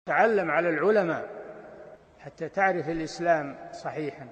تعلم على العلماء حتى تعرف الإسلام صحيحا.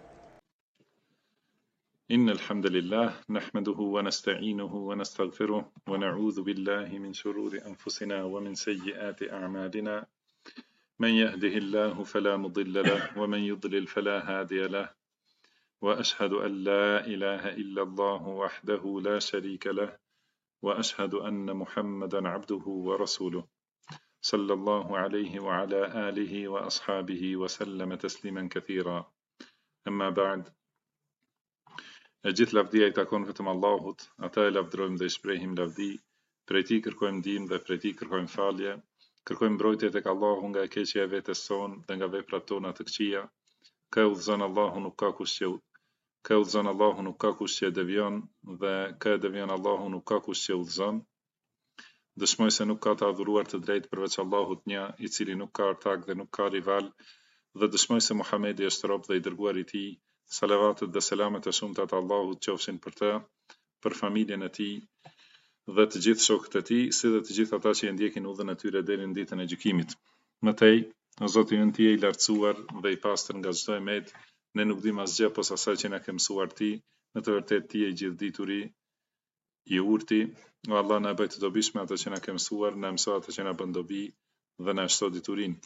إن الحمد لله نحمده ونستعينه ونستغفره ونعوذ بالله من شرور أنفسنا ومن سيئات أعمالنا، من يهده الله فلا مضل له ومن يضلل فلا هادي له، وأشهد أن لا إله إلا الله وحده لا شريك له، وأشهد أن محمدا عبده ورسوله صلى الله عليه وعلى آله وأصحابه وسلم تسليما كثيرا. أما بعد، gjithë lavdia I takon vetëm Allahut, ata e lavdrojmë dhe I shprehim lavdi, prej Tij kërkojmë ndihmë dhe prej Tij kërkojmë falje, kërkojmë mbrojtje tek Allahu nga e keqja e vetes sonë dhe nga veprat tona të këqija. Kë udhëzon Allahu nuk ka kush që devion dhe kë devion Allahu nuk ka kush që udhëzon. Dëshmoj se nuk ka të adhuruar të drejtë përveç Allahut një, I cili nuk ka ortak dhe nuk ka rival, dhe dëshmoj se Muhamedi është rob dhe I dërguar I Tij. Salavatet dhe selamet e shumta të Allahut qofshin për të, për familjen e tij dhe të gjithë shokët e tij, si dhe të gjithë ata që e ndjekin udhën e tyre deri në ditën e gjykimit. Mëtej, o Zoti ynë Ti je I lartësuar dhe I pastër nga çdo emet, ne nuk dim asgjë posa asaj që na ke mësuar Ti, në të vërtetë Ti je I gjithdituri, I urti, o Allah na bëj të dobishme atë që na ke mësuar, na mëso atë që na bën dobi dhe na shto diturinë.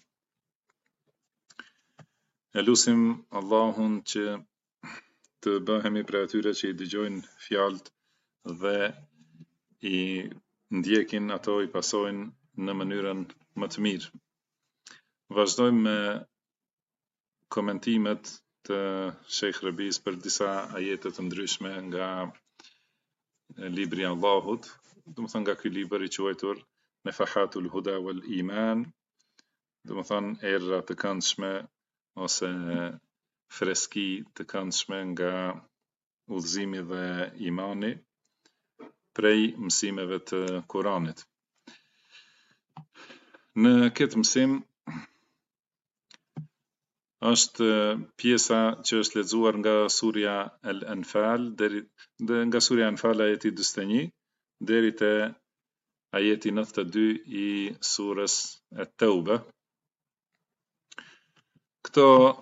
E lusim Allahun që të bëhemi prej atyre që I dëgjojnë fjalët dhe I ndjekin ato, I pasojnë në mënyrën më të mirë. Vazhdojmë me komentimet të Sheikh Rabis për disa ajete të ndryshme nga libri I Allahut, domethënë nga ky libër I quajtur Nafahatul Huda wal Iman, domethënë erra të këndshme ose freski të këndshme nga udhëzimi dhe imani prej mësimeve të Kuranit. Në këtë mësim është pjesa që është lexuar nga surja Al-Anfal nga surja Anfal ajeti 41 deri te ajeti 92 I surës At-Tauba. Këto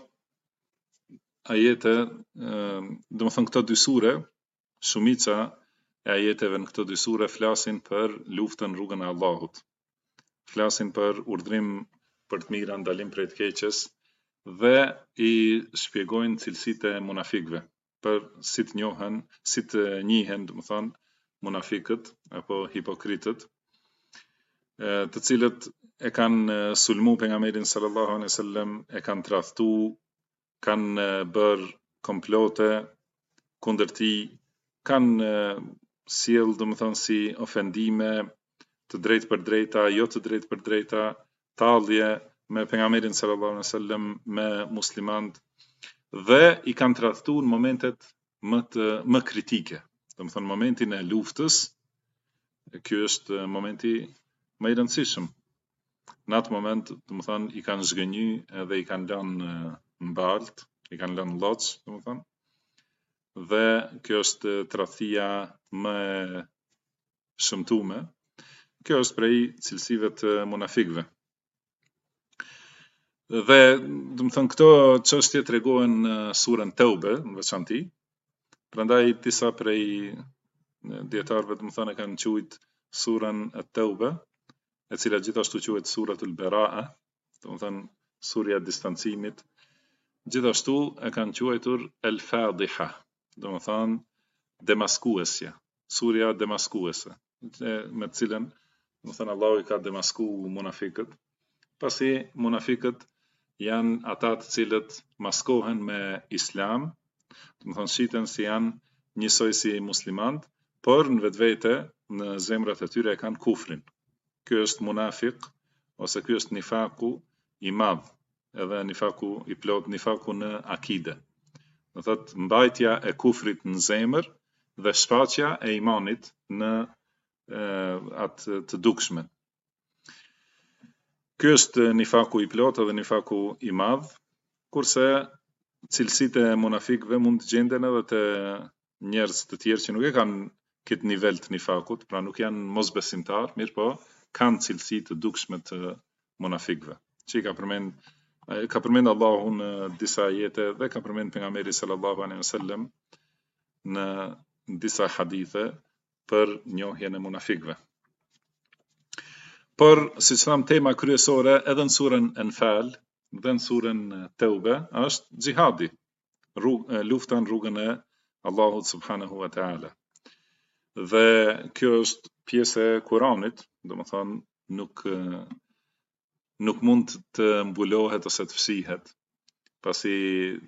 ajete, domethënë këto dy sure, shumica e ajeteve në këto dy sure flasin për luftën në rrugën e Allahut. Flasin për urdhrim për të mira, ndalim prej të keqes dhe I shpjegojnë cilësitë e munafikëve, për si të njihen, domethënë munafikët apo hipokritët, të cilët e kanë sulmu pejgamberin sallallahu alaihi wasallam, e kanë tradhtu, kanë bërë komplote kundër tij, kanë sjell domethënë si ofendime të drejtë për drejta, jo të drejtë për drejta, tallje me pejgamberin sallallahu alaihi wasallam, me muslimanët dhe I kanë tradhtu në momentet më kritike. Domethënë momentin e luftës, ky është momenti më I rëndësishëm. Në atë moment, domethënë I kanë zgënjy edhe I kanë lënë mbalt, I kanë lënë lloç, domethënë. Dhe kjo është tradhtia më e shëmtuar. Kjo është prej cilësive të munafikëve. Dhe domethënë këto çështje tregohen në surën Tauba në veçantë. Prandaj disa prej dietarëve domethënë e kanë quajtur surën At-Tauba, e cila gjithashtu quhet suratul Bara'a, domethënë surja e distancimit. Gjithashtu e kanë quajtur El-Fadiha, domethënë demaskuesja, surja demaskuese, me të cilën domethënë Allahu I ka demaskuar munafikët. Pasi munafikët janë ata të cilët maskohen me Islam, domethënë shiten si janë njësoj si muslimanët, por në vetvete në zemrat e tyre e kanë kufrin. Ky është munafik ose ky është nifaku I madh, edhe nifaku I plot, nifaku në akide. Do thotë mbajtja e kufrit në zemër dhe shfaqja e imanit në atë të dukshme. Ky është nifaku I plot edhe nifaku I madh, kurse cilësitë e munafikëve mund të gjenden edhe te njerëz të tjerë që nuk e kanë këtë nivel të nifakut, pra nuk janë mosbesimtar, mirë po kanë cilësi të dukshme të munafikëve. që ka përmend Allahu në disa ajete dhe ka përmend pejgamberi sallallahu alaihi wasallam në disa hadithe për njohjen e munafikëve. Por, siç tham, tema kryesore edhe në surën Anfal dhe në surën Tauba është xhihadi, lufta në rrugën e Allahut subhanahu wa taala. Dhe kjo është pjesë e Kuranit, domethënë nuk mund të mbulohet ose të fshihet, pasi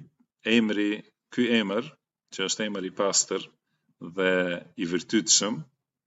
ky emër, që është emër i pastër dhe i vërtetshëm,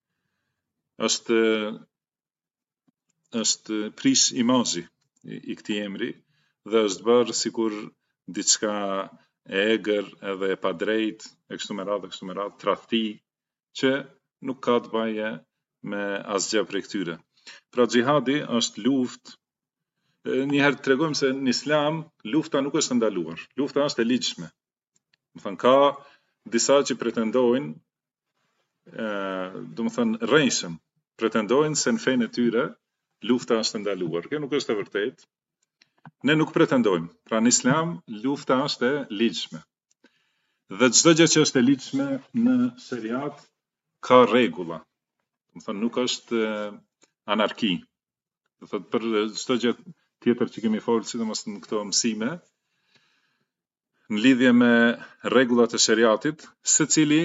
është prish imazhi i këtij emri dhe është bërë sikur diçka e egër edhe e padrejt e kështu me radhë, tradhti që nuk ka të baje me asgjë prej këtyre. Pra xhihadi është luftë. Njëherë tregojmë se në Islam lufta nuk është ndaluar, lufta është e ligjshme. Do thënë ka disa që pretendojnë, do të thënë rrejshëm, pretendojnë se në fenë e tyre lufta është ndaluar. Kjo nuk është e vërtetë. Ne nuk pretendojmë. Pra në Islam lufta është e ligjshme. Dhe çdo gjë që është e ligjshme në sheriat ka rregulla. Do thënë nuk është anarki. Do thotë për çdo gjë tjetër që kemi folur, sidomos në këto mësime, në lidhje me rregullat e sheriatit, secili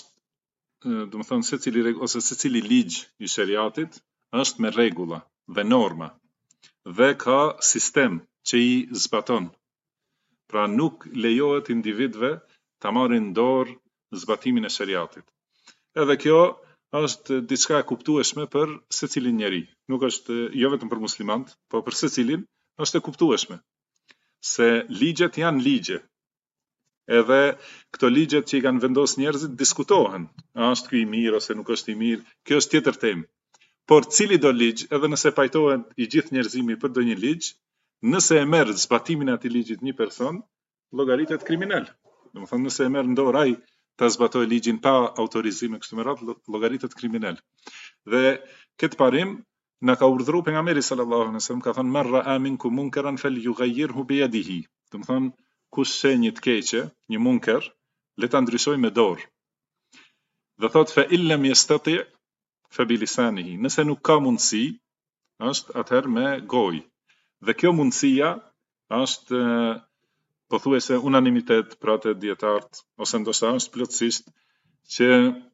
ligj i sheriatit është me rregulla dhe norma dhe ka sistem që i zbaton. Pra nuk lejohet individëve ta marrin dorë zbatimin e sheriatit. Edhe kjo është diçka e kuptueshme për secilin njeri. Nuk është jo vetëm për muslimanët, por për secilin është e kuptueshme. Se ligjet janë ligje. Edhe këto ligjet që i kanë vendosur njerëzit diskutohen. A është ky i mirë ose nuk është i mirë? Kjo është tjetër temë. Por cili do ligj, edhe nëse pajtohet i gjithë njerëzimi për ndonjë ligj, nëse e merr zbatimin e atij ligjit një person, llogaritet kriminal. Domethënë nëse e merr në dorë ai ta zbatoj ligjin pa autorizim e kështu me radhë, llogaritet kriminal. Dhe këtë parim na ka urdhëruar pejgamberi sallallahu alaihi wasallam, ka thënë man ra'a minkum munkaran falyughayyirhu bi yadihi. Domethënë kush sheh një të keqe, një munker, le ta ndryshojë me dorë. Dhe thot fa illam yastati' fa bi lisanihi. Nëse nuk ka mundësi, është atëherë me gojë. Dhe kjo mundësia është pothuajse unanimitet pra të dietarët, ose ndoshta është plotësisht që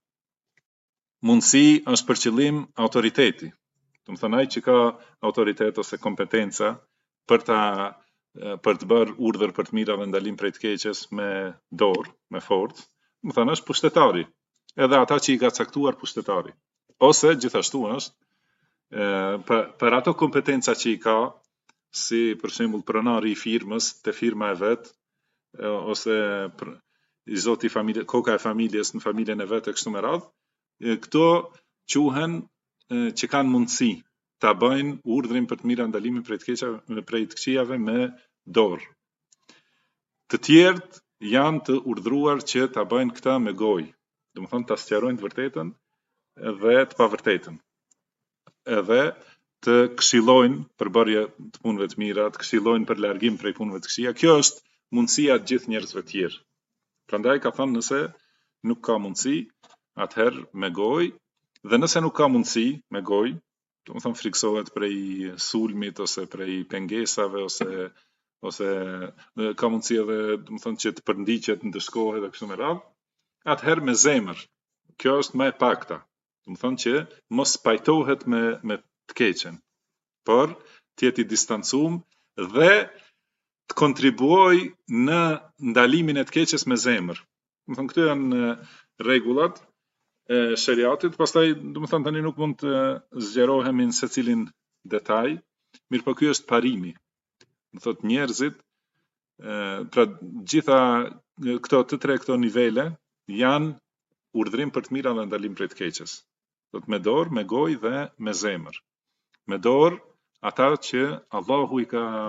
mundësi është për qëllim autoriteti. Do të thënë ai që ka autoritet ose kompetenca për të bërë urdhër për të mira dhe ndalim prej të keqes me dorë, me forcë, do të thënë është pushtetari. Edhe ata që i ka caktuar pushtetari. Ose gjithashtu është për ato kompetenca që i ka, si për shembull pronari i firmës, te firma e vet, ose i zoti familje, koka e familjes në familjen e vet e kështu me radhë, këto quhen që kanë mundësi ta bëjnë urdhrin për të mira ndalimin prej të këqijave me dorë. Të tjerët janë të urdhëruar që ta bëjnë këta me gojë. Domethënë ta sqarojnë të vërtetën dhe të pavërtetën. Edhe të këshillojnë për bërje të punëve të mira, të këshillojnë për largim prej punëve të këqija. Kjo është mundësia të gjithë njerëzve të tjerë. Prandaj ka thënë nëse nuk ka mundësi, atëherë me gojë, dhe nëse nuk ka mundësi me gojë, domethënë friksohet prej sulmit ose prej pengesave ose ka mundësi edhe domethënë që të përndiqet, ndëshkohet dhe kështu me radhë, atëherë me zemër. Kjo është më e pakta. Domethënë që mos pajtohet me të keqen, por të jetë i distancuar dhe të kontribuoj në ndalimin e të keqes me zemër. Domethënë këto janë rregullat e sheriatit, pastaj domethënë tani nuk mund të zgjerohemi në secilin detaj, mirëpo ky është parimi. Do thotë njerëzit, pra gjitha këto nivele janë urdhrim për të mira dhe ndalim prej të keqes. Do të me dorë, me gojë dhe me zemër. Me dorë ata që Allahu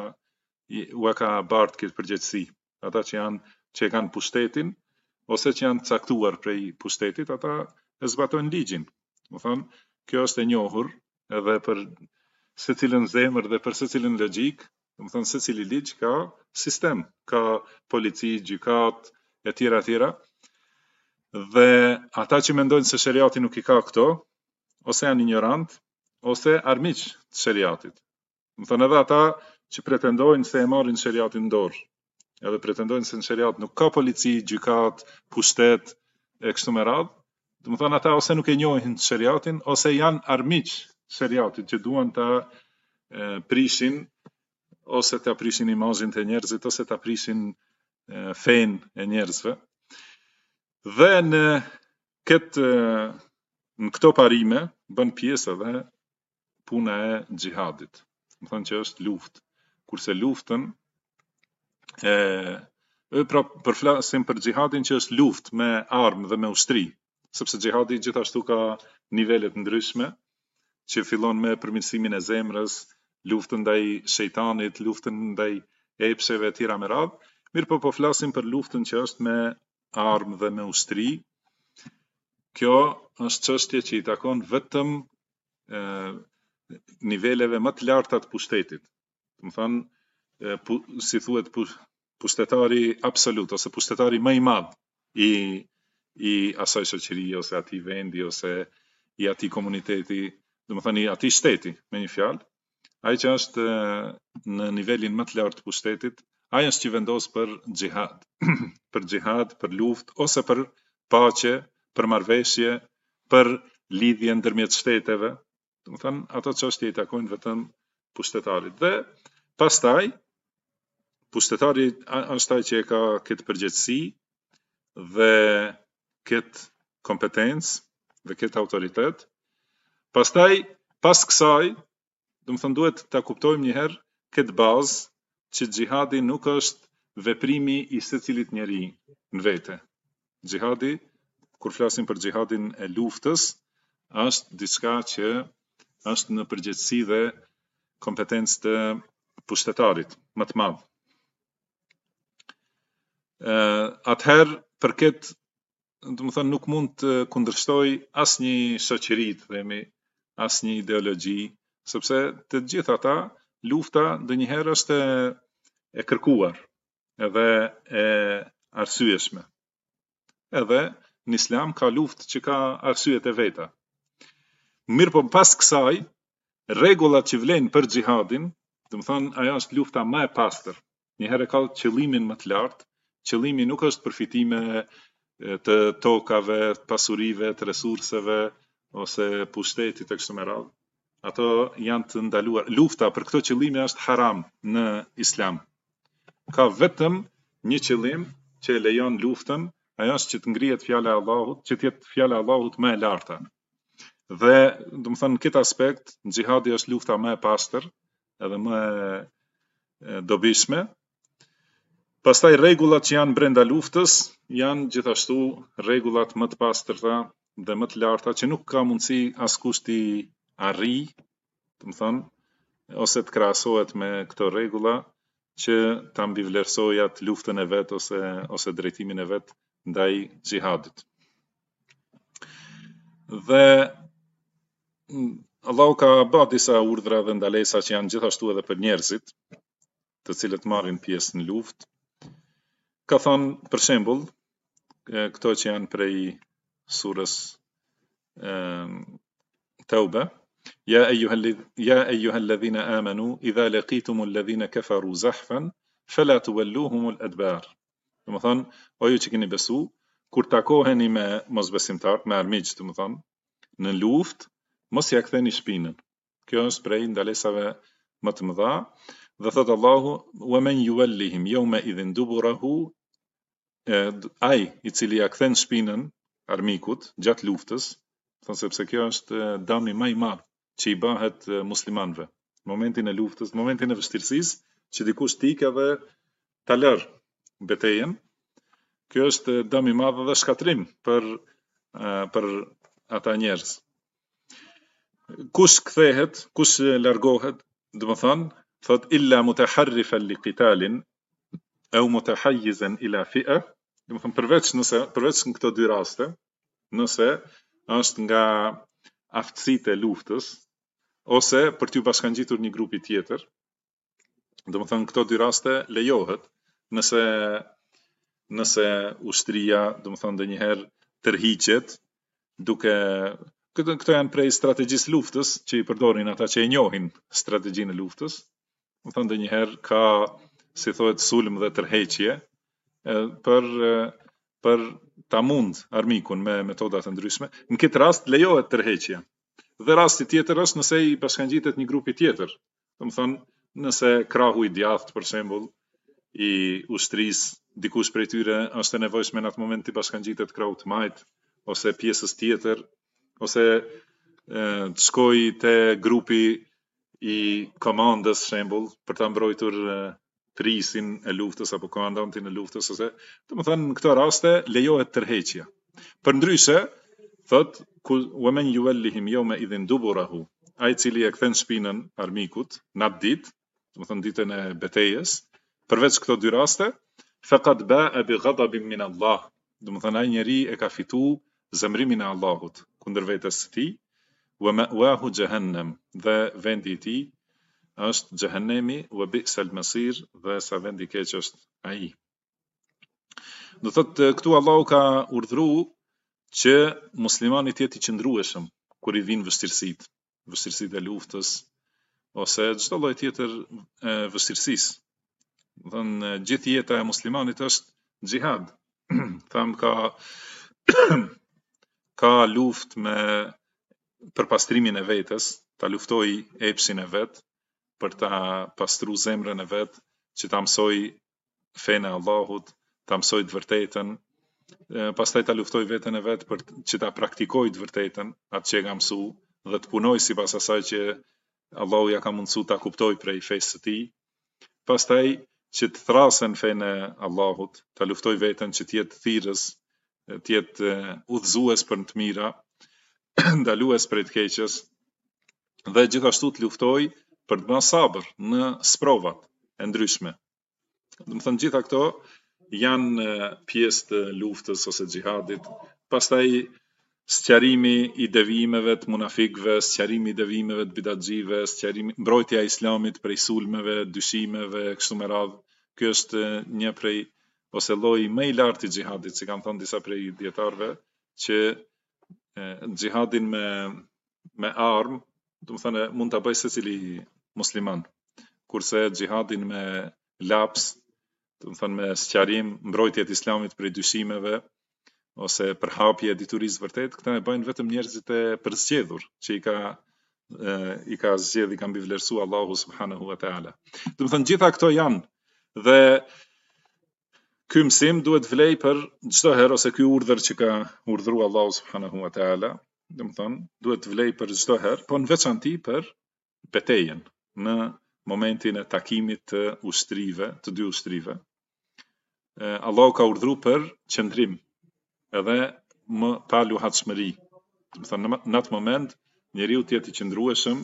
u ka bartë këtë përgjegjësi, ata që e kanë pushtetin ose që janë caktuar prej pushtetit, ata e zbatojnë ligjin. Do thonë, kjo është e njohur edhe për secilën zemër dhe për secilën logjik, Domethënë secili ligj ka sistem, ka polici, gjykat, e tjera, dhe ata që mendojnë se sheriati nuk i ka këto, ose janë ignorant, ose armiq të sheriatit. Domethënë edhe ata që pretendojnë se e marrin sheriatin në dorë, edhe pretendojnë se në sheriat nuk ka polici, gjykat, pushtet e kështu me radhë, domethënë ata ose nuk e njohin sheriatin, ose janë armiq sheriatit që duan ta prishin, ose ta prishin imazhin të njerëzit, ose ta prishin fenë e njerëzve. Dhe në këto parime bën pjesë edhe puna e xhihadit. Do thënë që është luftë. Kurse luftën pra përflasim për xhihadin që është luftë me armë dhe me ushtri, sepse xhihadi gjithashtu ka nivele të ndryshme, që fillon me përmirësimin e zemrës, luftën ndaj shejtanit, luftën ndaj epsheve e tjera me radhë. Mirë po flasim për luftën që është me armë dhe me ushtri. Kjo është çështje që i takon vetëm niveleve më të larta të pushtetit. Do të thonë, si thuhet, pushtetari absolut ose pushtetari më i madh i asaj shoqërie ose atij vendi ose i atij komuniteti, do të thonë i atij shteti, me një fjalë, ai që është në nivelin më të lartë të pushtetit, ai është që vendos për xhihad, për luftë ose për paqe, për marrëveshje, për lidhje ndërmjet shteteve. Do të thonë, ato çështje i takojnë vetëm pushtetarit. Dhe pastaj pushtetari është ai që e ka këtë përgjegjësi dhe këtë kompetencë dhe këtë autoritet. Pastaj, pas kësaj, do të thonë duhet ta kuptojmë një herë këtë bazë që xhihadi nuk është veprimi i secilit njeri në vete. Xhihadi, kur flasim për xhihadin e luftës, është diçka që është në përgjegjësi dhe kompetencë të pushtetarit më të madh. Atëherë për këtë, do të thonë, nuk mund të kundërshtoj asnjë shoqëri, themi, asnjë ideologji, sepse të gjithë ata lufta ndonjëherë është e kërkuar, edhe e arsyeshme. Edhe në Islam ka luftë që ka arsyet e veta. Mirë po pas kësaj, rregullat që vlen për xhihadin, do të thonë, ajo është lufta më e pastër. Një herë ka qëllimin më të lartë. Qëllimi nuk është përfitime të tokave, të pasurive, të resurseve ose pushtetit e kështu me radhë. Ato janë të ndaluar. Lufta për këto qëllime është haram në Islam. Ka vetëm një qëllim që e lejon luftën, ajo është që të ngrihet fjala e Allahut, që të jetë fjala e Allahut më e larta. Dhe, do të thonë, në këtë aspekt, xhihadi është lufta më e pastër, edhe më e dobishme. Pastaj rregullat që janë brenda luftës janë gjithashtu rregullat më të pastërta dhe më të larta që nuk ka mundësi askush t'i arrijë, do të thonë, ose të krahasohet me këto rregulla që ta mbivlerësojë atë luftën e vet ose drejtimin e vet ndaj xhihadit. Dhe Allahu ka bërë disa urdhra dhe ndalesa që janë gjithashtu edhe për njerëzit, të cilët marrin pjesë në luftë. Ka thonë, për shembull, këto që janë prej surës Tauba, ja ayyuhalladhina amanu idha laqitumul ladhina kafaru zahfan fala tuwalluhumul adbar. Do të thonë, o ju që keni besu, kur takoheni me mosbesimtar, me armiq, do të thonë, në luftë, mos ja ktheni shpinën. Kjo është prej ndalesave më të mëdha. Dhe thot Allahu, wa man yuwallihim yawma idhin duburahu, ai i cili ja kthen shpinën armikut gjatë luftës, thonë sepse kjo është dami më i madh që i bëhet muslimanëve. Në momentin e luftës, në momentin e vështirësisë, që dikush t'ikë dhe ta lër betejën, kjo është dami i madh dhe shkatrim për ata njerëz. Kush kthehet, kush largohet, do të thonë, thot illa mutaharrifan liqitalin aw mutahayyizan ila fi'a, do të thonë përveç në këto dy raste, nëse është nga aftësitë e luftës ose për t'u bashkangjitur një grupi tjetër, Domethënë këto dy raste lejohet nëse ushtria, domethënë ndonjëherë tërhiqet duke këto janë prej strategjisë luftës që i përdorin ata që e njohin strategjinë e luftës. Domethënë ndonjëherë ka, si thohet, sulm dhe tërheqje për ta mund armikun me metoda të ndryshme. Në këtë rast lejohet tërheqja. Dhe rasti tjetër është nëse i bashkangjitet një grupi tjetër. Domethënë nëse krahu i djathtë për shembull i ushtrisë, dikush prej tyre është e nevojshme në atë moment të bashkangjitet krahut të majt ose pjesës tjetër, ose të shkoj te grupi i komandës shembull për ta mbrojtur prisin e luftës apo komandantin e luftës, ose domethënë në këto raste lejohet tërheqja. Përndryshe, thot wa man yuwallihim yawma idhin duburahu, ai i cili e kthen shpinën armikut në atë ditë, domethënë ditën e betejës, përveç këto dy raste, faqad ba'a bi ghadabin min Allah, domethënë ai njeri e ka fitu zemrimin e Allahut kundër vetes së tij, wa ma'wahu jahannam, dhe vendi i tij është xhehenemi, wa bi'sal masir, dhe sa vendi i keq është ai. Do thotë këtu Allahu ka urdhëruar që muslimani të jetë i qëndrueshëm kur i vijnë vështirësitë e luftës ose çdo lloj tjetër vështirësisë. Do thënë gjithë jeta e muslimanit është xhihad. Tham ka luftë për pastrimin e vetes, ta luftoj epsin e vet, për ta pastru zemrën e vet, që ta mësoj fenë e Allahut, ta mësoj të vërtetën, pastaj ta luftoj veten e vet për që ta praktikoj të vërtetën, atë që e ka mësu, dhe të punoj sipas asaj që Allahu ja ka mundësu ta kuptoj prej fesë së tij. Pastaj që të thrasën fenë e Allahut, ta luftoj veten që të jetë thirrës, të jetë udhëzues për të mira, ndalues prej të keqes, dhe gjithashtu të luftoj për të bërë sabër në sprovat e ndryshme. Domethënë gjitha këto janë pjesë të luftës ose xhihadit. Pastaj sqarimi i devijimeve të munafikëve, sqarimi i devijimeve të bidatxive, mbrojtja e islamit prej sulmeve, dyshimeve, kështu me radhë. Ky është një prej ose lloji më i lartë i xhihadit, si kanë thënë disa prej dietarëve, që xhihadin me armë, domethënë mund ta bëjë secili musliman, kurse xhihadin me laps, domethënë me sqarim, mbrojtje të islamit prej dyshimeve ose përhapje e diturisë vërtet, këta e bëjnë vetëm njerëzit e përzgjedhur që i ka zgjedhur, i ka mbivlerësuar Allahu subhanahu wa taala. Domethënë gjitha këto janë, dhe ky mësim duhet vlej për çdo herë, ose ky urdhër që ka urdhëruar Allahu subhanahu wa taala, domethënë duhet vlej për çdo herë, po në veçanti për betejën, në momentin e takimit të ushtrive, të dy ushtrive. Allahu ka urdhëruar për qëndrim, edhe më pa luhatshmëri. Domethënë në atë moment njeriu të jetë i qëndrueshëm,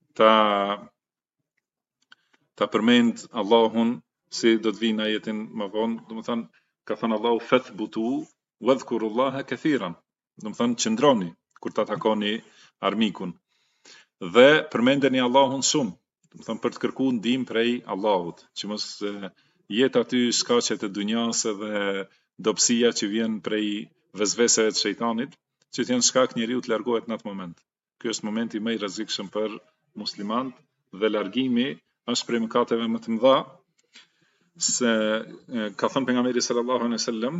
ta përmend Allahun, si do të vinë ajetin më vonë, domethënë ka thënë Allahu fathbutu wadhkurullaha kathiran. Domethënë qëndroni kur ta takoni armikun dhe përmendeni Allahun shumë, domethënë për të kërkuar ndihmë prej Allahut, që mos jetë aty shkaqet e dunjas dhe dobësia që vjen prej vezveseve të shejtanit, që të jenë shkak njeriu të largohet në atë moment. Ky është momenti më i rrezikshëm për muslimant, dhe largimi është prej mëkateve më të mëdha, se ka thënë pejgamberi sallallahu alaihi wasallam,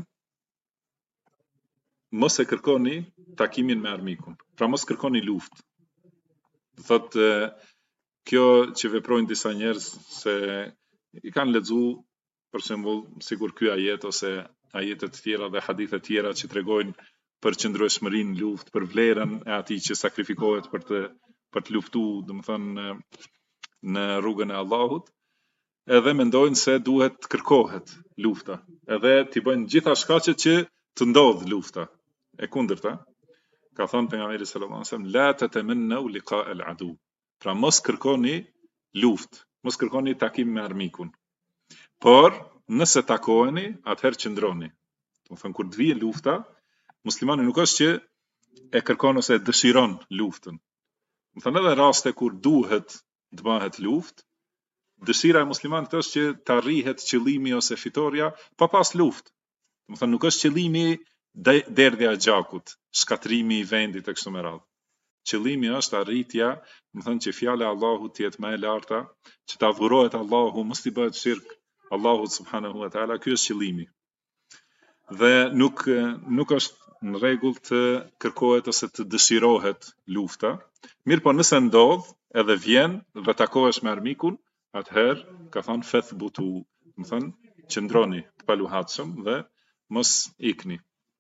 mos e kërkoni takimin me armikun. Pra mos kërkoni luftë. Thotë kjo që veprojnë disa njerëz, se i kanë lexuar për shembull sikur ky ajet ose ajete të tjera dhe hadithe të tjera që tregojnë për qëndrueshmërinë në luftë, për vlerën e atij që sakrifikohet për të luftuar, domethënë në rrugën e Allahut, edhe mendojnë se duhet të kërkohet lufta, edhe t'i bëjnë gjitha shkaqet që të ndodh lufta. E kundërta, ka thënë pejgamberi sallallahu alajhi wasallam, la tatamannu liqa al-adu. Pra mos kërkoni luftë, mos kërkoni takim me armikun. Por nëse takoheni, atëherë qëndroni. Domethënë kur të vijë lufta, muslimani nuk është që e kërkon ose e dëshiron luftën. Domethënë edhe raste kur duhet të bëhet luftë, dëshira e muslimanit është që të arrihet qëllimi ose fitoria pa pas luftë. Do të thënë nuk është qëllimi derdhja e gjakut, shkatrimi i vendit e kështu me radhë. Qëllimi është arritja, do të thënë që fjala e Allahut të jetë më e larta, që ta adhurohet Allahu, mos i bëhet shirk Allahut subhanahu wa taala, ky është qëllimi. Dhe nuk është në rregull të kërkohet ose të dëshirohet lufta. Mirë po nëse ndodh edhe vjen dhe takohesh me armikun, atëherë ka thënë fathbutu, do të thënë qëndroni të paluhatshëm dhe mos ikni.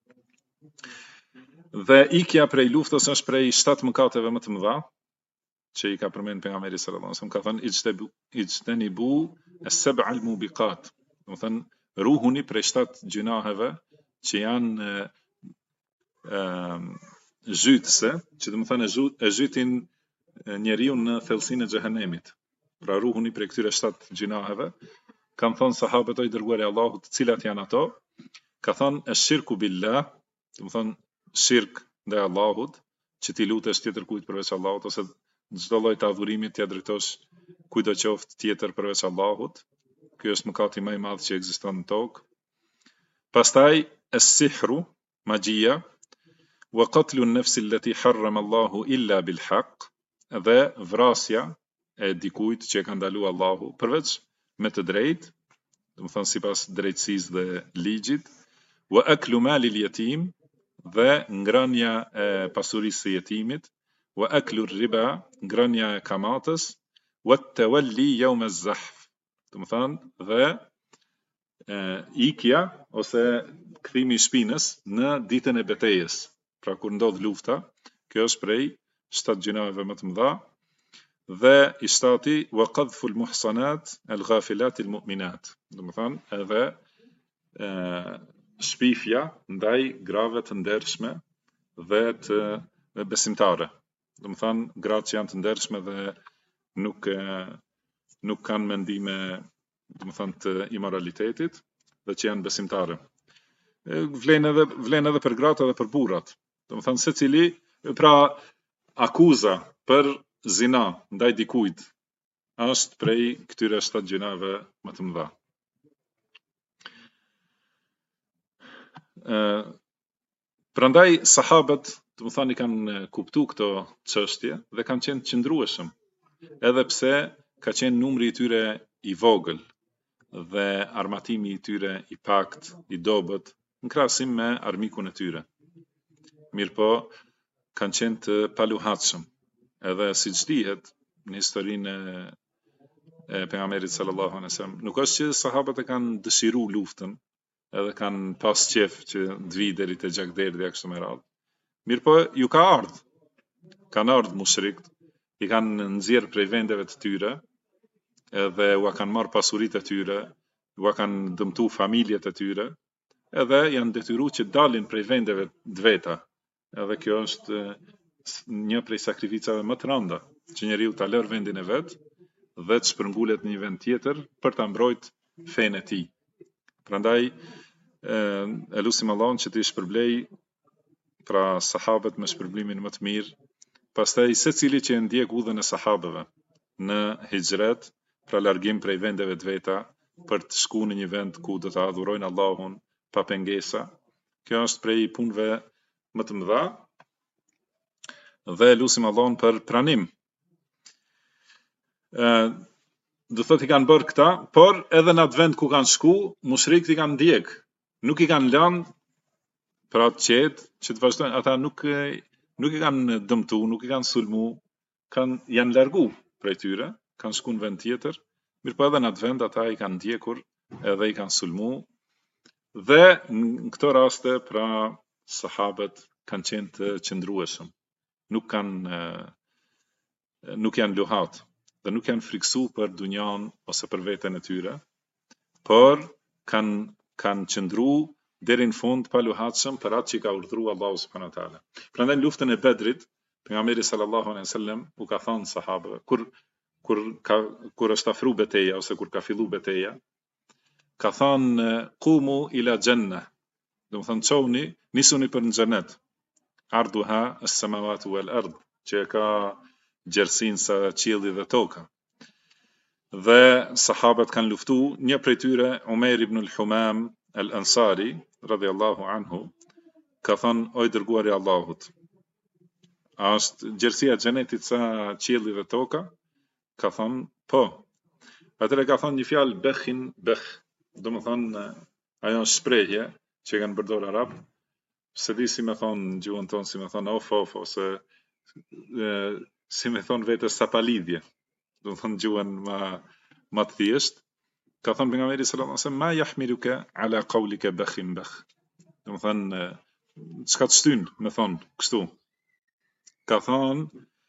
Dhe ikja prej luftës është prej 7 mëkateve më të mëdha, që i ka përmend pejgamberi sallallahu alajhi wasallam, ka thënë ijtanibu as-sab'a al-mubiqat. Do të thënë ruhuni prej 7 gjunaheve që janë zhytëse, që do të thënë e zhytin njeriu në thellësinë e xhehenemit. Pra ruhuni prej këtyre 7 gjunaheve. Kanë thënë sahabët e dërguar e Allahut, cilat janë ato? Ka thënë ash-shirku billah, do të thënë shirk ndaj Allahut, që ti lutesh tjetër kujt përveç Allahut, ose çdo lloj të adhurimit t'ia drejtosh kujdo qoftë tjetër përveç Allahut. Ky është mëkati më i madh që ekziston në tokë. Pastaj as-sihru, magjia, wa qatlu an-nafs allati harrama Allahu illa bil haqq, dhe vrasja e dikujt që e ka ndaluar Allahu përveç me të drejtë, do të thënë sipas drejtësisë dhe ligjit, wa aklu mali al-yatim, dhe ngrënia e pasurisë së jetimit, wa aklu riba, ngrënia e kamatës, wa tawalli yawm az-zahf, do të thënë dhe ikja ose kthimi i shpinës në ditën e betejës, pra kur ndodh lufta. Kjo është prej 7 gjunave më të mëdha. Dhe i 7 wa qadhfu al-muhsanat al-ghafilat al-mu'minat, do të thënë edhe shpifja ndaj grave të ndershme dhe të besimtare. Do të thënë gratë që janë të ndershme dhe nuk kanë mendime, do të thënë të imoralitetit, dhe që janë besimtare. Vlen edhe për gratë edhe për burrat. Do të thënë secili, pra akuza për zina ndaj dikujt është prej këtyre 7 gjunave më të mëdha. Prandaj sahabët, do të thënë, kanë kuptuar këto çështje dhe kanë qenë të qëndrueshëm, edhe pse ka qenë numri i tyre i vogël dhe armatimi i tyre i pakt, i dobët, në krahasim me armikun e tyre. Mirëpo kanë qenë të paluhatshëm, edhe siç dihet në historinë e pejgamberit sallallahu alaihi wasallam, nuk është që sahabët e kanë dëshiruar luftën, edhe kanë pas qef që të vi deri te gjakderdhja kështu me radhë. Mirëpo ju ka ardhur. Kanë ardhur mushrikët, i kanë nxjerr prej vendeve të tyre, edhe ua kanë marrë pasuritë e tyre, ua kanë dëmtu familjet e tyre, edhe janë detyruar që dalin prej vendeve të veta. Edhe kjo është një prej sakrificave më të rënda, që njeriu ta lër vendin e vet dhe të shpërngulet në një vend tjetër për ta mbrojtë fenë e tij. Prandaj e lutim Allahun që t'i shpërblej pra sahabët me shpërblimin më të mirë. Pastaj secili që e ndjek udhën e sahabëve në hijret, pra largim prej vendeve të veta për të shkuar në një vend ku do ta adhurojnë Allahun pa pengesa. Kjo është prej punëve më të mëdha dhe lutim Allahun për pranim. Do thotë i kanë bërë këta, por edhe në atë vend ku kanë shku, mushrikët i kanë ndjek, nuk i kanë lënë për atë qetë që të vazhdojnë. Ata nuk i kanë dëmtu, nuk i kanë sulmu, janë largu prej tyre, kanë shku në vend tjetër, mirëpo edhe në atë vend ata i kanë ndjekur edhe i kanë sulmu. Dhe në këto raste pra sahabët kanë qenë të qëndrueshëm, nuk janë luhat dhe nuk janë friksu për dunjan ose për veten e tyre, por kanë qëndru deri në fund pa luhatshëm për atë që ka urdhëruar Allahu subhanahu wa taala. Prandaj në luftën e Bedrit, pejgamberi sallallahu alaihi wasallam u ka thënë sahabëve, kur është afru beteja ose kur ka fillu beteja, ka thënë qumu ila janna, do të thënë çoni, nisuni për në xhenet. Arduha as-samawati wal ard, që ka gjerësinë sa qielli dhe toka. dhe sahabët kanë luftu, një prej tyre, Umer ibn al-Humam al-Ansari, radhiyallahu anhu, ka thënë, o i dërguari i Allahut, a është gjerësia e xhenetit sa qielli dhe toka? Ka thënë, po. Atëherë ka thënë një fjalë bekhin bekh, domethënë ajo është shprehje që kanë përdorur arab, se di si me thonë në gjuhën tonë, si me thonë of, ose si me thonë vetes sapalidhje, domethënë gjuhën më të thjeshtë. Ka thënë pejgamberi sallallahu alajhi wasallam, ma yahmiluka ala qawlika bekhin bekh. Domethënë çka të shtyn me thonë kështu. Ka thonë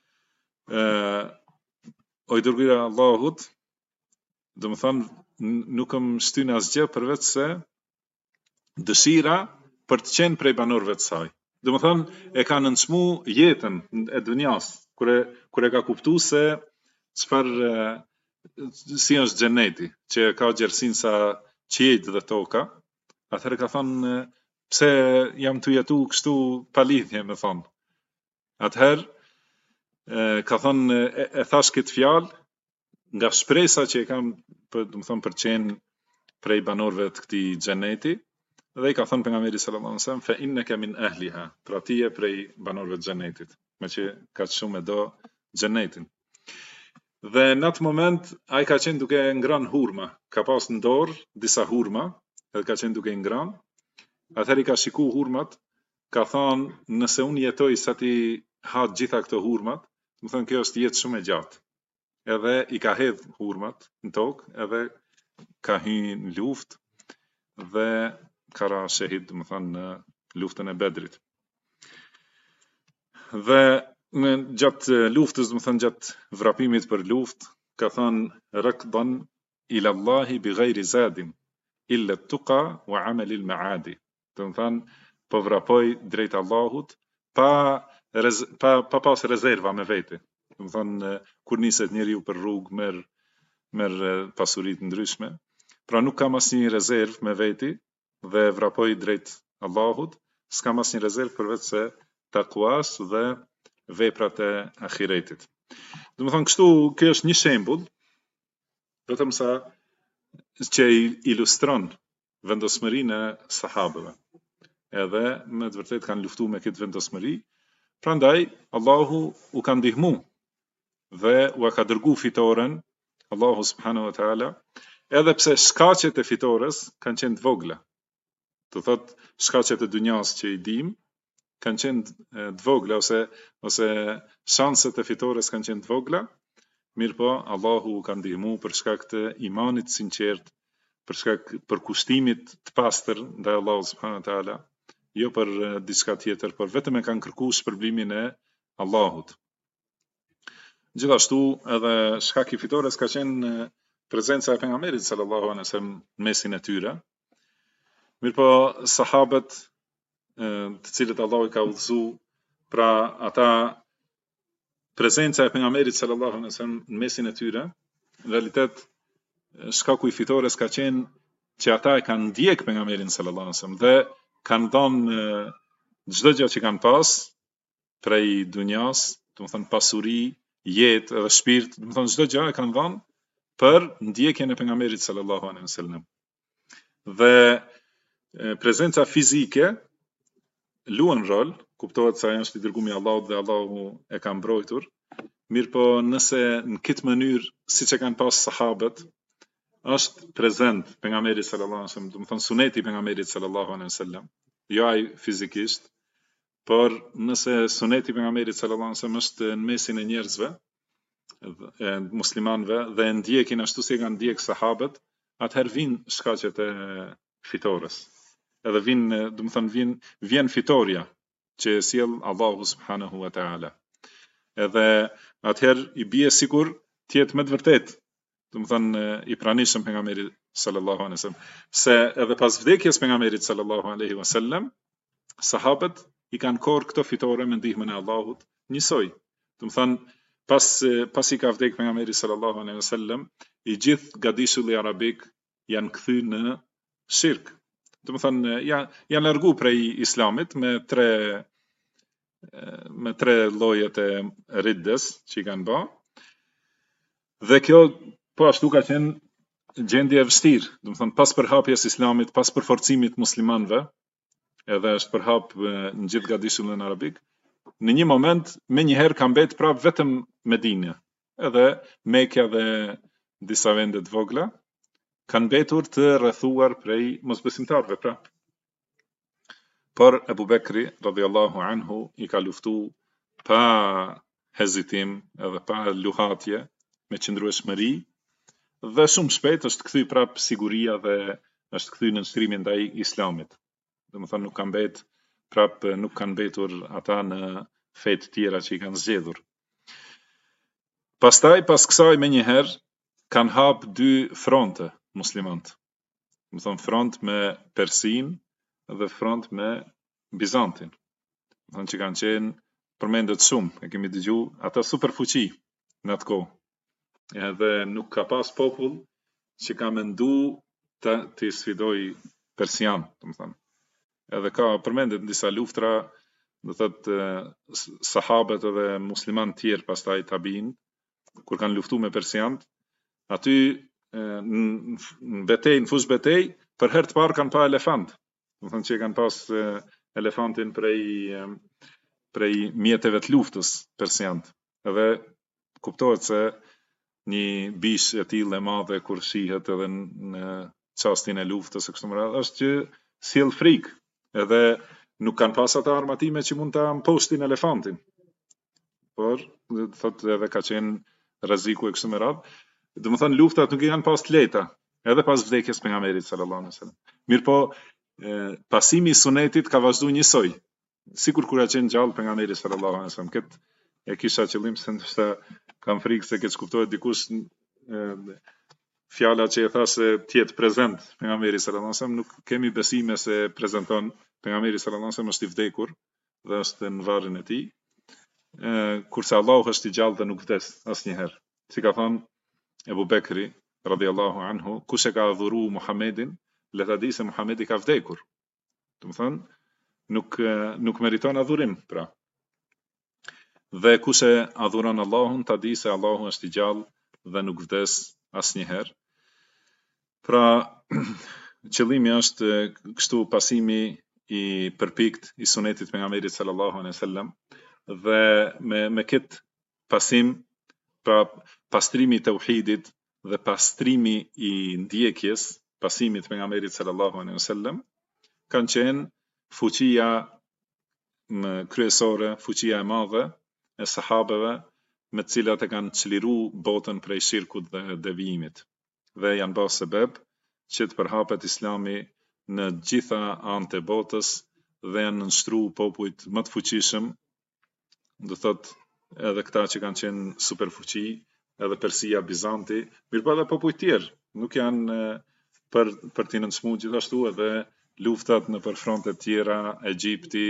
o i dërguari i Allahut, domethënë nuk më shtyn asgjë përveç se dëshira për të qenë prej banorëve të saj. Domethënë e ka nënçmu jetën e dunjas kur e ka kuptuar se çfarë si është xheneti, që ka gjerësinë sa qiejt dhe toka. Atëherë ka thënë pse jam të jetu kështu pa lidhje, me thonë. Atëherë ka thënë e thash këtë fjalë nga shpresa që e kam për qenë prej banorëve të këtij xheneti, dhe i ka thënë pejgamberi sallallahu alajhi wasallam, fa innaka min ahliha, pra ti je prej banorëve të xhenetit, me që ka shumë e do xhenetin. Dhe në atë moment ai ka qenë duke ngrënë hurma, ka pas në dorë disa hurma, edhe ka qenë duke ngrënë. Atëherë i ka shikuar hurmat, ka thënë, nëse unë jetoj sa ti ha gjitha këto hurmat, më thënë kjo është jetë shumë e gjatë. Edhe i ka hedh hurmat në tokë, edhe ka hyrë në luftë dhe ka ra shahid, më thënë, në luftën e Bedrit. Dhe në gjatë luftës, më thënë, gjatë vrapimit për luftë, ka thënë rakdan ila Allahi bi ghayri zadin illa tuqa wa amali al-ma'adi. Do të thënë, po vrapoj drejt Allahut pa pas rezerva me vete. Do të thënë, kur niset njeriu për rrugë merr pasuritë ndryshme, pra nuk kam asnjë rezervë me veti dhe vrapoj drejt Allahut, s'kam asnjë rezervë përveç se takuas dhe veprat e ahiretit. Do të thënë, kështu, kjo është një shembull, vetëm sa që ilustron vendosmërinë e sahabëve. Edhe me të vërtetë kanë luftuar me këtë vendosmëri, prandaj Allahu u ka ndihmu dhe u ka dërguar fitoren, Allahu subhanahu wa taala, edhe pse shkaqet e fitores kanë qenë të vogla. Do thotë, shkaqet e dunjas që i dim kanë qenë të vogla, ose shanset e fitores kanë qenë të vogla, mirë po Allahu u ka ndihmu për shkak të imanit sinqert, për kushtimit të pastër ndaj Allahut subhanahu wa taala, jo për diçka tjetër, por vetëm e kanë kërkuar shpërblimin e Allahut. Gjithashtu edhe shkaki i fitores ka qenë prezenca e pejgamberit sallallahu alaihi wasallam në mesin e tyre. Mirëpo sahabët, të cilët Allahu ka udhëzuar, pra ata prezenca e pejgamberit sallallahu alaihi wasallam në mesin e tyre, në realitet shkaku i fitores ka qenë që ata e kanë ndjek pejgamberin sallallahu alaihi wasallam dhe kanë dhënë çdo gjë që kanë pas prej dunjas, do të thënë pasuri, jetë edhe shpirt, do të thënë çdo gjë e kanë dhënë për ndjekjen e pejgamberit sallallahu alaihi wasallam. Dhe prezenca fizike luan rol, kuptohet se ai është i dërguari i Allahut dhe Allahu e ka mbrojtur. Mirëpo nëse në këtë mënyrë siç e kanë pas sahabët, është prezent pejgamberi sallallahu alaihi wasallam, do të thënë suneti i pejgamberit sallallahu alaihi wasallam, jo ai fizikisht, por nëse suneti i pejgamberit sallallahu alaihi wasallam është në mesin e njerëzve, e muslimanëve, dhe ndjekin ashtu si kanë ndjek sahabët, atëherë vijnë shkaqet e fitores. Edhe vjen fitoria që sjell Allahu subhanahu wa taala. Edhe atëherë i bie sikur të jetë me të vërtetë, do të thënë i pranishëm pejgamberit sallallahu alaihi wasallam, se edhe pas vdekjes pejgamberit sallallahu alaihi wasallam, sahabët i kanë korr këto fitore me ndihmën e Allahut njësoj. Do të thënë pas i ka vdek pejgamberi sallallahu alaihi wasallam, i gjithë gadishulli arabik janë kthy në shirk. Do të thënë janë largu prej islamit me tre llojet e riddes që i kanë bë. Dhe kjo Po ashtu ka qenë gjendje e vështirë, do të thonë pas përhapjes islamit, pas përforcimit muslimanëve, edhe është përhap në gjithë gadishullin arabik, në një moment me njëherë ka mbet prap vetëm Medinja, edhe Mekja dhe disa vende të vogla kanë mbetur të rrethuar prej mosbesimtarëve prap. Por Ebu Bekri radhiyallahu anhu i ka luftu pa hezitim edhe pa luhatje, me qëndrueshmëri, dhe shumë shpejt është kthy prap siguria dhe është kthy në nështrimin ndaj islamit. Domethënë nuk kanë mbetur ata në fetë tjera që i kanë zgjedhur. Pastaj pas kësaj menjëherë kanë hap dy fronte muslimanët. Domethënë front me Persin dhe front me Bizantin. Domethënë që kanë qenë përmendet shumë, e kemi dëgju, ata superfuqi në atë kohë. Edhe nuk ka pas popull që ka mendu të sfidoj Persian, domethënë. Edhe ka përmendet në disa luftra, do thotë sahabët edhe musliman tjerë pastaj tabiin, kur kanë luftu me Persiant, aty në betej, në fush betej, për herë të parë kanë pa elefant. Domethënë që kanë pas elefantin prej mjeteve të luftës Persiant. Edhe kuptohet se një bish e tillë e madhe kur shihet edhe në çastin e luftës e kështu me radhë, është që sjell frikë, edhe nuk kanë pas ata armatime që mund ta mposhtin elefantin. Por thotë edhe ka qenë rreziku e kështu me radhë. Domethënë luftat nuk janë pas të lehta, edhe pas vdekjes pejgamberit sallallahu alaihi wasallam. Mirpo pasimi i sunetit ka vazhduar njësoj, sikur kur ka qenë gjallë pejgamberi sallallahu alaihi wasallam. Këtë e kisha qëllim se ndoshta kam frikë se këtë kuptohet dikush fjala që e tha se tjetë prezent pejgamberi sallallahu alaihi wasallam, nuk kemi besime se prezanton pejgamberi sallallahu alaihi wasallam është i vdekur dhe është në varrin e tij, kurse Allahu është i gjallë dhe nuk vdes asnjëherë. Si ka thënë Ebu Bekri radhiyallahu anhu, kush e ka adhuru Muhamedin, le ta di se Muhamedi ka vdekur. Domethënë nuk meriton adhurim, pra. Dhe kush e adhuron Allahun, ta di se Allahu është i gjallë dhe nuk vdes asnjëherë. Pra, qëllimi është kështu pasimi i përpikt i sunetit pejgamberit sallallahu alaihi wasallam, dhe me këtë pasim, pra pastrimi i tauhidit dhe pastrimi i ndjekjes, pasimit pejgamberit sallallahu alaihi wasallam, kanë qenë fuqia kryesore, fuqia e madhe e sahabeve, me të cilat e kanë çliru botën prej shirkut dhe devijimit, dhe janë bërë sebeb që të përhapet Islami në gjitha anët e botës dhe janë nënshtruar popujt më të fuqishëm, do thotë edhe këta që kanë qenë superfuqi, edhe Persia, Bizanti, mirëpo edhe popujt tjerë, nuk janë për t'i nënçmuar gjithashtu edhe luftat në për fronte tjera, Egjipti,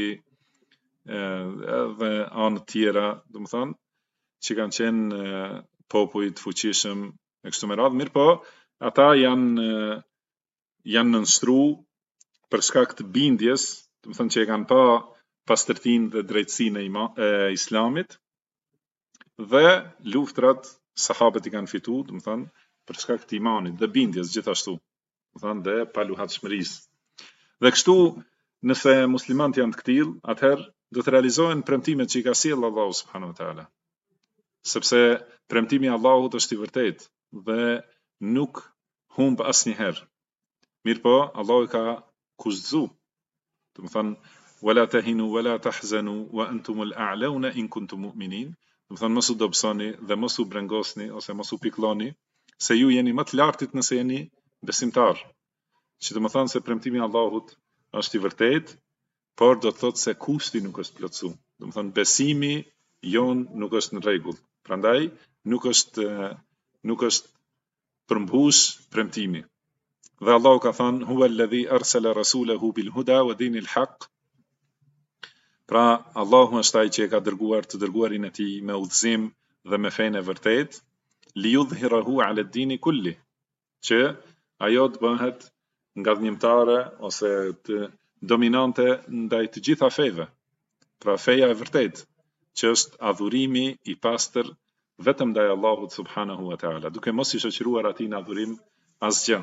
edhe anë tjera, domethënë, që kanë qenë popull të fuqishëm e kështu me radhë, mirëpo ata janë nënshtruar për shkak të bindjes, domethënë që e kanë pa pastërtinë dhe drejtësinë e Islamit, dhe luftrat sahabët i kanë fitu, domethënë për shkak të imanit dhe bindjes gjithashtu, domethënë dhe paluhatshmërisë. Dhe kështu, nëse muslimanët janë të këtill, atëherë do të realizohen premtimet që i ka sjellë Allahu subhanahu wa taala. Sepse premtimi i Allahut është i vërtetë dhe nuk humb asnjëherë. Mirëpo Allahu ka kushtuar, domethënë wala tahinu wala tahzanu wa antumul a'launa in kuntum mu'minin. Domethënë mos u dobësoni dhe mos u brengosni ose mos u piklloni, se ju jeni më të lartit nëse jeni besimtar. Që domethënë se premtimi i Allahut është i vërtetë, por do të thotë se kushti nuk është plotësuar. Domethënë besimi jon nuk është në rregull. Prandaj nuk është përmbush premtimi. Dhe Allahu ka thënë huwa alladhi arsala rasulahu bil huda wa dinil haq. Pra Allahu është ai që e ka dërguar të dërguarin e tij me udhëzim dhe me fenë e vërtetë, li yudhhirahu ala ad-dini kulli, që ajo të bëhet ngadhnjimtare ose të dominante ndaj të gjitha feve. Pra feja e vërtetë, që është adhurimi i pastër vetëm ndaj Allahut subhanahu wa taala, duke mos I shoqëruar atij në adhurim asgjë.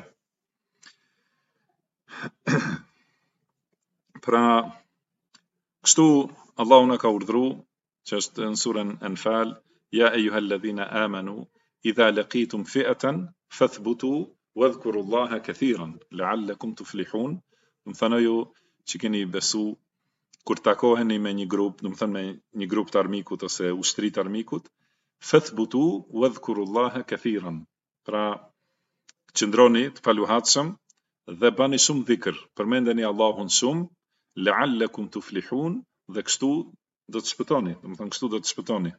Pra, kështu Allahu na ka urdhëruar, që është në surën Anfal, ja ejuhalladhina amanu idha laqitum fi'atan fathbutu wadhkurullaha kathiran la'allakum tuflihun. Do të thonë ju që keni besu, kur takoheni me një grup, do të thonë me një grup të armikut ose ushtri të armikut, fathbutu wadhkurullaha kathiran. Pra, qëndroni të paluhatshëm dhe bani shumë dhikr, përmendeni Allahun shumë, la'allakum tuflihun, dhe kështu do të shpëtoni, do të thonë kështu do të shpëtoni.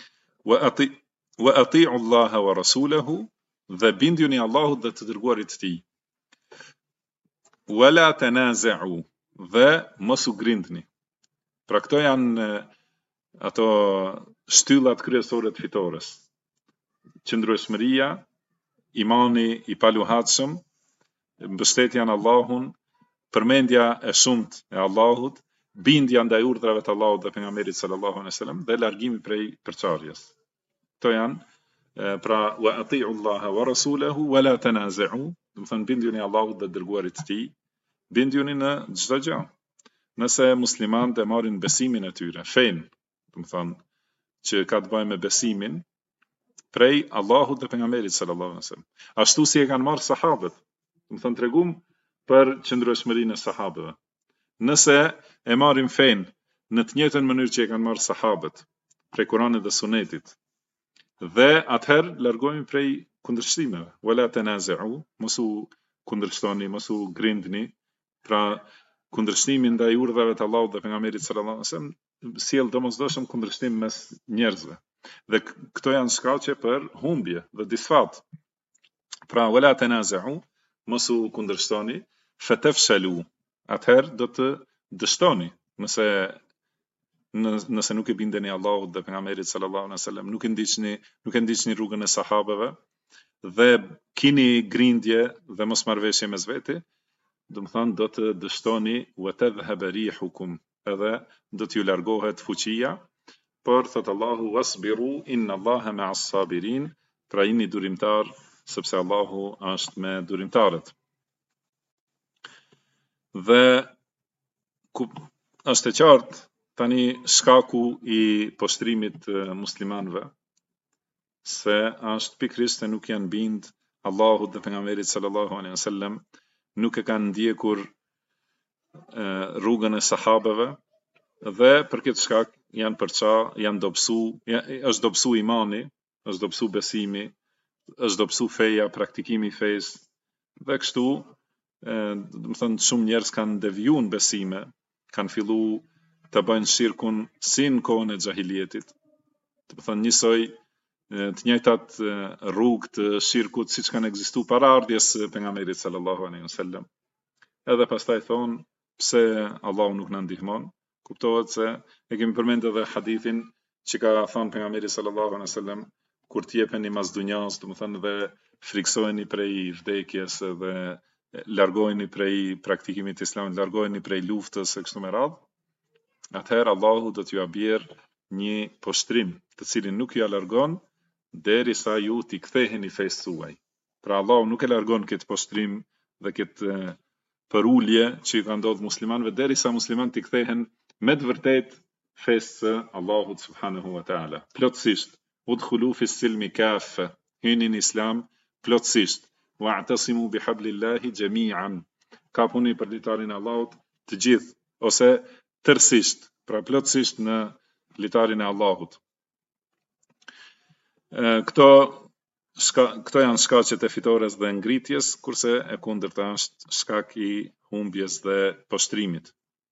Wa ati'u Allaha wa rasulahu, dhe bindjuni Allahut dhe të dërguarit të tij. Wala tanaza'u, dhe mos u grindni. Pra këto janë ato shtyllat kryesore të fitores. Qëndrueshmëria, imani I paluhatshëm, mbështetja në Allahun, përmendja e shumt e Allahut, bindja ndaj urdhrave të Allahut dhe pejgamberit sallallahu alaihi wasallam dhe largimi prej përçarjes. Këto janë pra wa ati'u Allaha wa rasulahu wa la tanaza'u, do të thonë bindjuni Allahut dhe dërguarit të tij, bindjuni në çdo gjë. Nëse muslimanët e marrin besimin e tyre, fen, do të thonë që ka të bëjë me besimin prej Allahut dhe pejgamberit sallallahu alaihi wasallam, ashtu si e kanë marrë sahabët, do të thonë tregum për qëndrueshmërinë e sahabëve. Nëse e marrim fen në të njëjtën mënyrë që e kanë marrë sahabët, prej Kuranit dhe Sunetit, dhe atëherë largohemi prej kundërshtimeve. Wala tanaza'u, mos u kundërshtoni, mos u grindni. Pra, kundërshtimi ndaj urdhrave të Allahut dhe pejgamberit sallallahu alaihi wasallam sjell domosdoshëm kundërshtim mes njerëzve. Dhe këto janë shkaqe për humbje dhe disfat. Pra, wala tanaza'u, mos u kundërshtoni, fatafshalu, atëherë do të dështoni, nëse nuk e bindeni Allahut dhe pejgamberit sallallahu alaihi wasallam, nuk e ndiqni rrugën e sahabeve dhe kini grindje dhe mosmarrveshje mes vete, do të thonë do të dështoni wa tadhhab rihukum, edhe do t'ju largohet fuqia, por thot Allahu wasbiru inna Allaha ma'as sabirin, pra jini durimtar sepse Allahu është me durimtarët. Dhe është e qartë tani shkaku I poshtrimit muslimanëve, se është pikërisht se nuk janë bind Allahut dhe pejgamberit sallallahu alaihi wasallam, nuk e kanë ndjekur rrugën e sahabeve, dhe për këtë shkak janë përça, janë dobësu, është dobësu imani, është dobësu besimi, është dobësu feja, praktikimi I fesë, dhe kështu, do të thonë shumë njerëz kanë devijuar besime, kanë fillu të bëjnë shirkun si në kohën e xahilietit. Do të thonë njësoj të njëjtat rrugë të shirkut siç kanë ekzistuar para ardhjes së pejgamberit sallallahu alaihi wasallam. Edhe pastaj thonë pse Allahu nuk na ndihmon. Kuptohet se e kemi përmendur edhe hadithin që ka thënë pejgamberi sallallahu alaihi wasallam, kur të jepeni mas dunjas, do të thonë dhe friksoheni prej vdekjes dhe largoheni prej praktikimit të Islamit, largoheni prej luftës e kështu me radhë, atëherë Allahu do t'ju bjerë një poshtrim, të cilin nuk ju largon derisa ju t'i ktheheni fesë suaj. Pra Allahu nuk e largon këtë poshtrim dhe këtë përulje që I ka ndodhur muslimanëve derisa muslimanët t'i kthehen me të vërtet fesë së Allahut subhanahu wa taala. Plotësisht, udkhulu fi silmi kafa, hyni në Islam plotësisht. Wa'tasimu bihablillahi jami'an, kapuni për litarin e Allahut të gjithë, ose tërësisht, pra plotësisht në litarin e Allahut. Këto janë shkaqet e fitores dhe ngritjes, kurse e kundërta është shkak I humbjes dhe poshtrimit.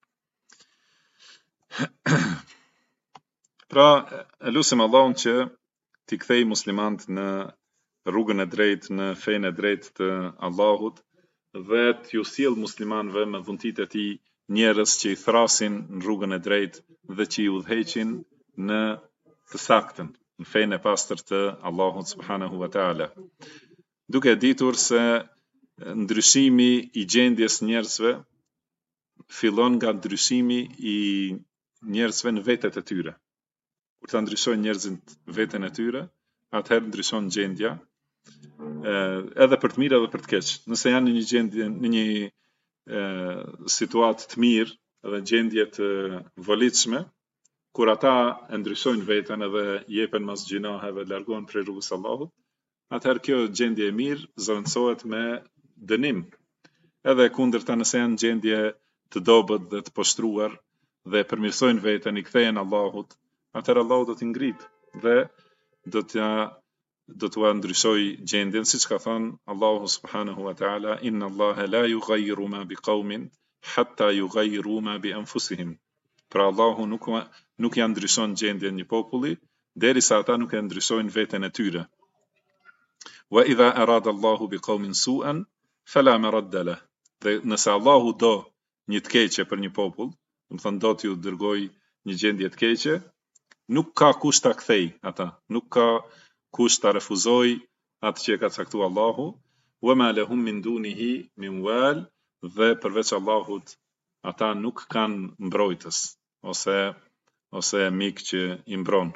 Pra, e lutim Allahun që t'i kthej muslimanët në rrugën e drejtë, në fenë e drejtë të Allahut, dhe t'ju sjell muslimanëve me dhuntit e tij njerëz që I thrasin në rrugën e drejtë dhe që I udhëheqin në të saktën, në fenë e pastër të Allahut subhanahu wa taala. Duke ditur se ndryshimi I gjendjes njerëzve fillon nga ndryshimi I njerëzve në vetet e tyre. Kur ta ndryshojnë njerëzit veten e tyre, atëherë ndryshon gjendja, edhe për të mirë edhe për të keq. Nëse janë në një gjendje, në një situatë të mirë dhe gjendje të volitshme, kur ata e ndryshojnë veten edhe jepen mas gjinaheve, largohen prej rrugës së Allahut, atëherë kjo gjendje e mirë zëvendësohet me dënim. Edhe kundërta nëse janë gjendje të dobët dhe të poshtruar dhe përmirësojnë veten, i kthehen Allahut, atëherë Allahu do t'i ngritë dhe do t'ua ndryshoj gjendjen, siç ka thënë Allahu subhanahu wa taala, inna Allaha la yughayyiru ma biqaumin hatta yughayyiru ma bi anfusihim. Pra Allahu nuk ja ndryshon gjendjen një populli derisa ata nuk e ndryshojnë veten e tyre. Wa idha arada Allahu biqaumin su'an fala maradda lahu. Dhe nëse Allahu do një të keqe për një popull, do të thonë do t'ju dërgoj një gjendje të keqe, nuk ka kush ta kthej ata, nuk ka kush ta refuzoj atë që e ka caktuar Allahu, wa ma lahum min dunihi min wal, dhe përveç Allahut ata nuk kanë mbrojtës ose mik që i mbron.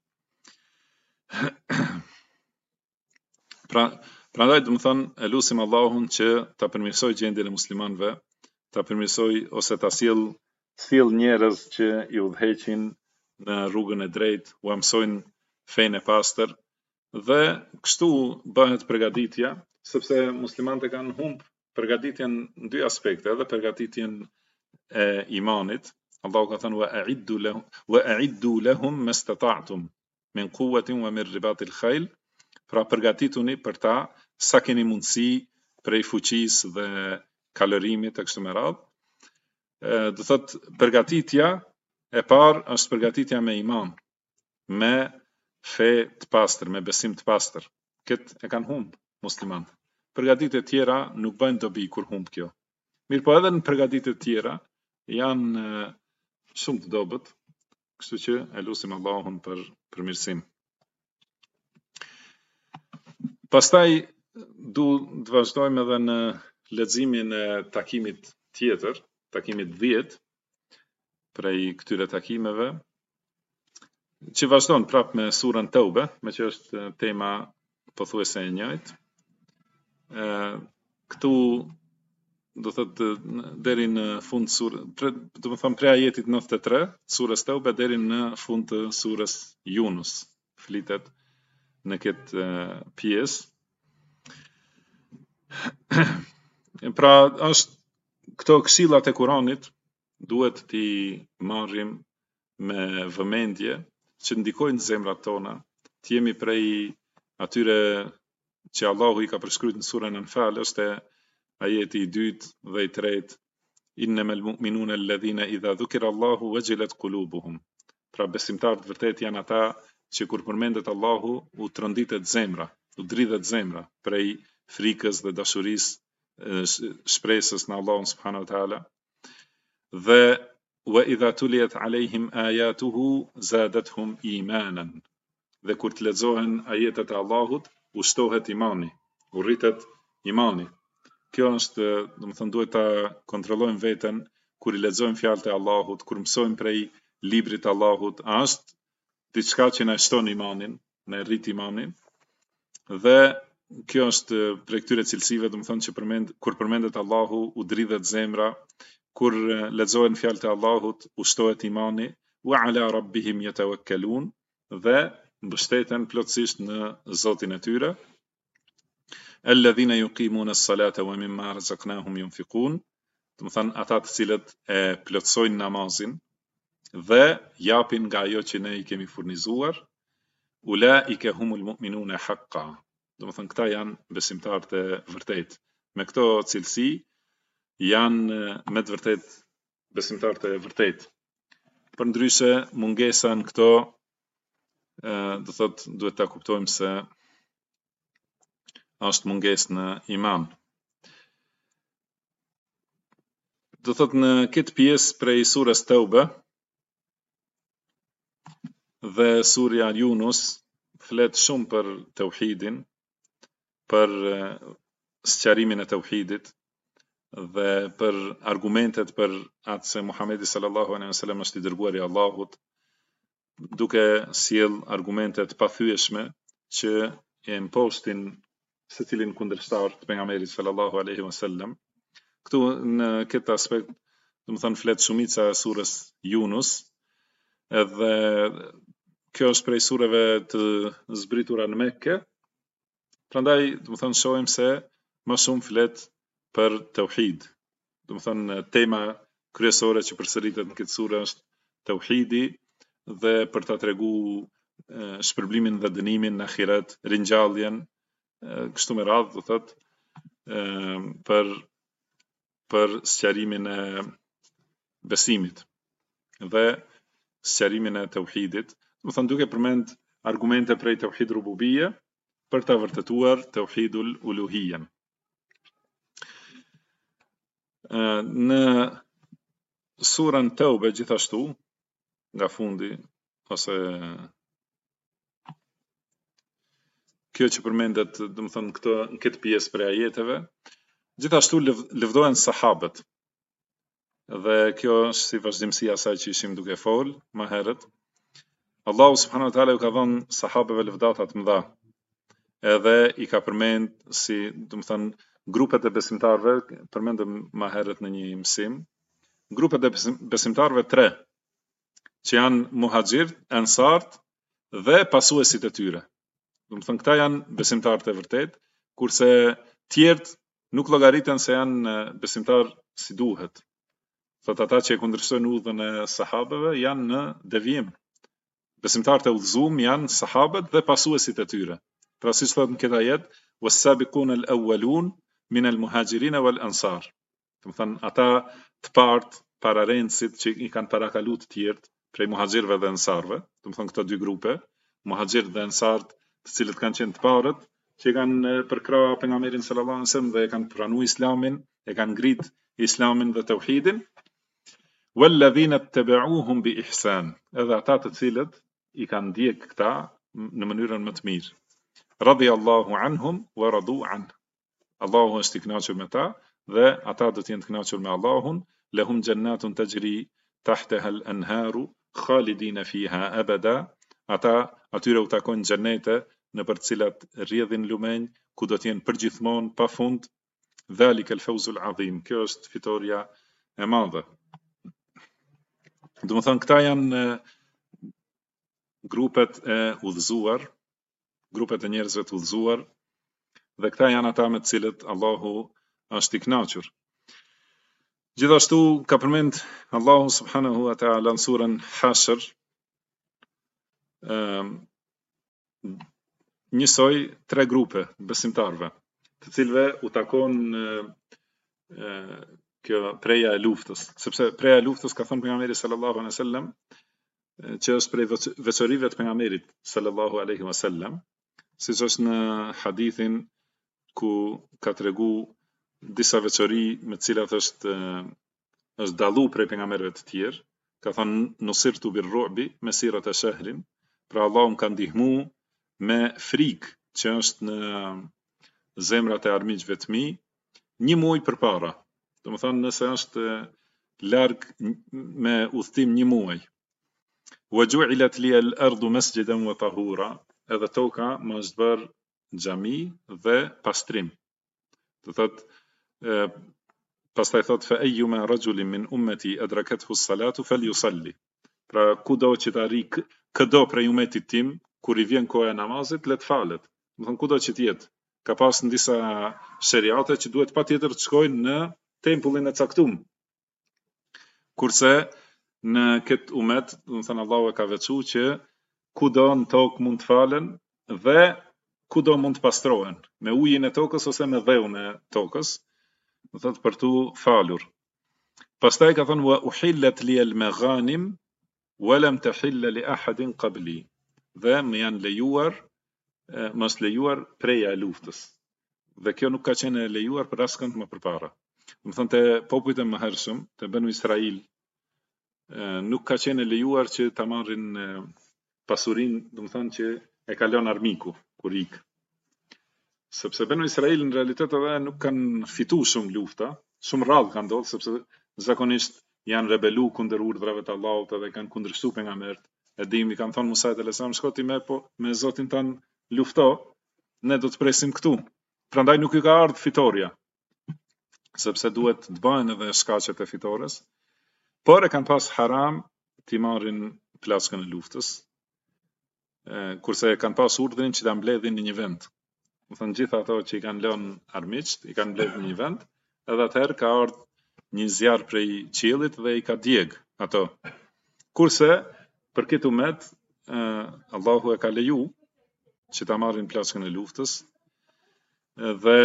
Prandaj do të thonë e lutim Allahun që ta përmirësoj gjendjen e muslimanëve, ta përmirësoj ose ta sill njerëz që i udhëheqin në rrugën e drejtë, u mësojnë fenë e pastër dhe kështu bëhet përgatitja, sepse muslimanët e kanë humb përgatitjen në dy aspekte, edhe përgatitjen e imanit. Allahu ka thënë wa a'iddu lahum mastata'tum min quwwatin wa min ribatil khayl. Pra përgatituni për ta sa keni mundësi prej fuqisë dhe kalorimit e kështu me radhë. Do thot përgatitja e parë është përgatitja me iman, me fe të pastër, me besim të pastër. Këtë e kanë humb muslimanët. Përgatitjet tjera nuk bëjnë dobi kur humb kjo. Mirë po edhe në përgatitjet tjera janë shumë të dobët, kështu që e lutim Allahun për përmirësim. Pastaj du të vazhdojmë edhe në leximin e takimit tjetër, takimit 10 prej këtyre takimeve, që vazhdon prap me surën Taube, me që është tema pothuajse e njëjtë. Këtu do thotë deri në fund do të them prej ajetit 93 surës Taube deri në fund të surës Yunus flitet në këtë pjesë. Pra është këto këshillat e Kuranit duhet t'i marrim me vëmendje që ndikojnë zemrat tona, të jemi prej atyre që Allahu i ka përshkruajtur në surën Anfal, është ajeti i 2 dhe i 3, innamal mu'minuna alladhina idha dhukira Allahu wajilat qulubuhum. Pra besimtarët vërtet janë ata që kur përmendet Allahu u tronditet zemra, u dridhet zemra prej frikës dhe dashurisë, shpresës në Allahun subhanahu wa taala. Dhe wa idha tuliyat alehim ayatuhu zadatuhum imanan. Dhe kur të lexohen ajetet e Allahut, u shtohet imani, u rritet imani. Kjo është, do të thonë, duhet ta kontrollojmë veten kur i lexojmë fjalët e Allahut, kur mësojmë prej librit të Allahut, është diçka që na shton imanin, na rrit imanin. Dhe kjo është prej këtyre cilësive, do të thonë që kur përmendet Allahu u dridhet zemra, kur lexohen fjalët e Allahut u shtohet imani, wa ala rabbihim yatawakkalun, dhe mbështeten plotësisht në Zotin e tyre. Alladhina yuqimuna as-salata wa mimma razaqnahum yunfiqun, do të thonë ata të cilët e plotësojnë namazin dhe japin nga ajo që ne i kemi furnizuar. Ulaika humul mu'minuna haqqan. Do të thonë këta janë besimtarët e vërtet. Me këto cilësi janë me të vërtet besimtarët e vërtet. Përndryshe mungesa në këto do thot duhet ta kuptojmë se është mungesë në iman. Do thot në këtë pjesë prej surës Taube dhe surja Yunus flet shumë për tauhidin, për sqarimin e tauhidit dhe për argumentet për atë se Muhamedi sallallahu alaihi wasallam është i dërguari i Allahut, duke sjell argumente të pathyeshme që e impostin secilin kundërshtar të pejgamberit sallallahu alaihi wasallam. Këtu në këtë aspekt, domethënë flet shumica e surës Yunus, edhe kjo është prej sureve të zbritura në Mekke. Prandaj, domethënë shohim se më shumë flet për tauhid. Domethënë tema kryesore që përsëritet në këtë surë është tauhidi dhe për ta treguar shpërblimin dhe dënimin në ahiret, ringjalljen, kështu me radhë, do thotë, për sqarimin e besimit dhe sqarimin e tauhidit, do thonë duke përmend argumente prej tauhid rububie për ta vërtetuar tauhidul uluhiyyen. Në surën Taube gjithashtu, nga fundi ose kjo që përmendet, domethënë në këtë pjesë prej ajeteve, gjithashtu lëvdohen sahabët. Dhe kjo është si vazhdimësi e asaj që ishim duke fol më herët. Allahu subhanahu wa taala u ka dhënë sahabëve lëvdata të mëdha. Edhe i ka përmend si, domethënë, grupet e besimtarëve, përmendëm më herët në një mësim, grupet e besimtarëve 3, që janë muhaxhirët, ansart dhe pasuesit e tyre. Domethënë këta janë besimtarët e vërtet, kurse tjerët nuk llogariten se janë besimtarë si duhet. Thot ata që e kundërshtojnë udhën e sahabëve janë në devijim. Besimtarët e udhëzuar janë sahabët dhe pasuesit e tyre. Pra siç thot në këtë ajet, was-sabiquna al-awwalun min al-muhajirin wal-ansar. Domethënë ata të partë, pararendësit që i kanë parakaluar të tjerët prej muhaxhirëve dhe ansarëve, domethënë këto dy grupe, muhaxhirët dhe ansarët, të cilët kanë qenë të parët, që kanë përkrahur pejgamberin sallallahu alaihi wasallam dhe e kanë pranuar islamin, e kanë ngrit islamin dhe tauhidin, walladhina ittaba'uuhum bi ihsan, edhe ata të cilët i kanë ndjek këta në mënyrën më të mirë. Radiyallahu anhum wa radu an. Allahu është i kënaqur me ta dhe ata do të jenë të kënaqur me Allahun, lahum jannatun tajri tahtaha al-anharu khalidina fiha abada. Ata atyre u takojnë xhenete në për të cilat rrjedhin lumenj, ku do të jenë përgjithmonë pafund. Dhalika al-fawzul azim. Kjo është fitoria e madhe. Domethënë këta janë grupet e udhëzuar, grupet e njerëzve të udhëzuar, dhe këta janë ata me të cilët Allahu është i kënaqur. Gjithashtu ka përmend Allahu subhanahu wa ta'ala në surën Hashr, njësoj 3 grupe besimtarve, të cilëve u takon kjo preja e luftës, sepse preja e luftës ka thënë pejgamberi sallallahu alaihi wasallam, që është prej veçorive të pejgamberit sallallahu alaihi wasallam, siç është në hadithin ku ka tregu disa veçori me të cilat është dallu prej pejgamberëve të tjerë. Ka thënë nusirtu bir-ru'bi mesirata shahrin, pra Allahu më ka ndihmu me frikë që është në zemrat e armiqve të mi 1 muaj përpara. Domethënë nëse është larg me udhtim 1 muaj. Wa ju'ilat li al-ardu masjidan wa tahura, edhe toka më është bërë xhami dhe pastrim. Do thotë pastaj thot fa ayyuma rajulin min ummati adrakathu as-salatu falyusalli. Pra kudo që të arri këdo prej umetit tim, kur i vjen koha e namazit, le të falet. Domethënë kudo që të jetë. Ka pas në disa sheriate që duhet patjetër të shkojnë në tempullin e caktuar. Kurse në këtë umet, domethënë Allahu e ka veçuar që kudo në tokë mund të falen dhe kudo mund të pastrohen, me ujin e tokës ose me dheun e tokës, do thotë për tu falur. Pastaj ka thënë wa uhillat li al-maghanim wa lam tahilla li ahadin qabli. Dhe më janë lejuar, mos lejuar preja e luftës. Dhe kjo nuk ka qenë lejuar për askënd më përpara. Domethënë te popujt e mëhershëm, te Banu Israil, nuk ka qenë lejuar që ta marrin pasurinë, domethënë që e kalon armiku kur ik. Sepse Banu Israil në realitet edhe nuk kanë fituar shumë lufta, shumë rrallë kanë ndodhur, sepse zakonisht janë rebelu kundër urdhrave të Allahut edhe kanë kundërshtuar pejgamberët. E dim i kanë thonë Musa alayhis salam, shko ti me Zotin tan lufto, ne do të presim këtu. Prandaj nuk i ka ardhur fitoria, sepse duhet të bëhen edhe shkaqet e fitores, por e kanë pas haram t'i marrin plaçkën e luftës, kurse e kanë pas urdhrin që ta mbledhin në një vend. Do thënë gjithë ato që i kanë lënë armiqt, i kanë mbledhur në një vend, edhe atëherë ka ardhur një zjarr prej qiellit dhe i ka djeg ato. Kurse për këtë umet, Allahu e ka leju që ta marrin plaçkën e luftës dhe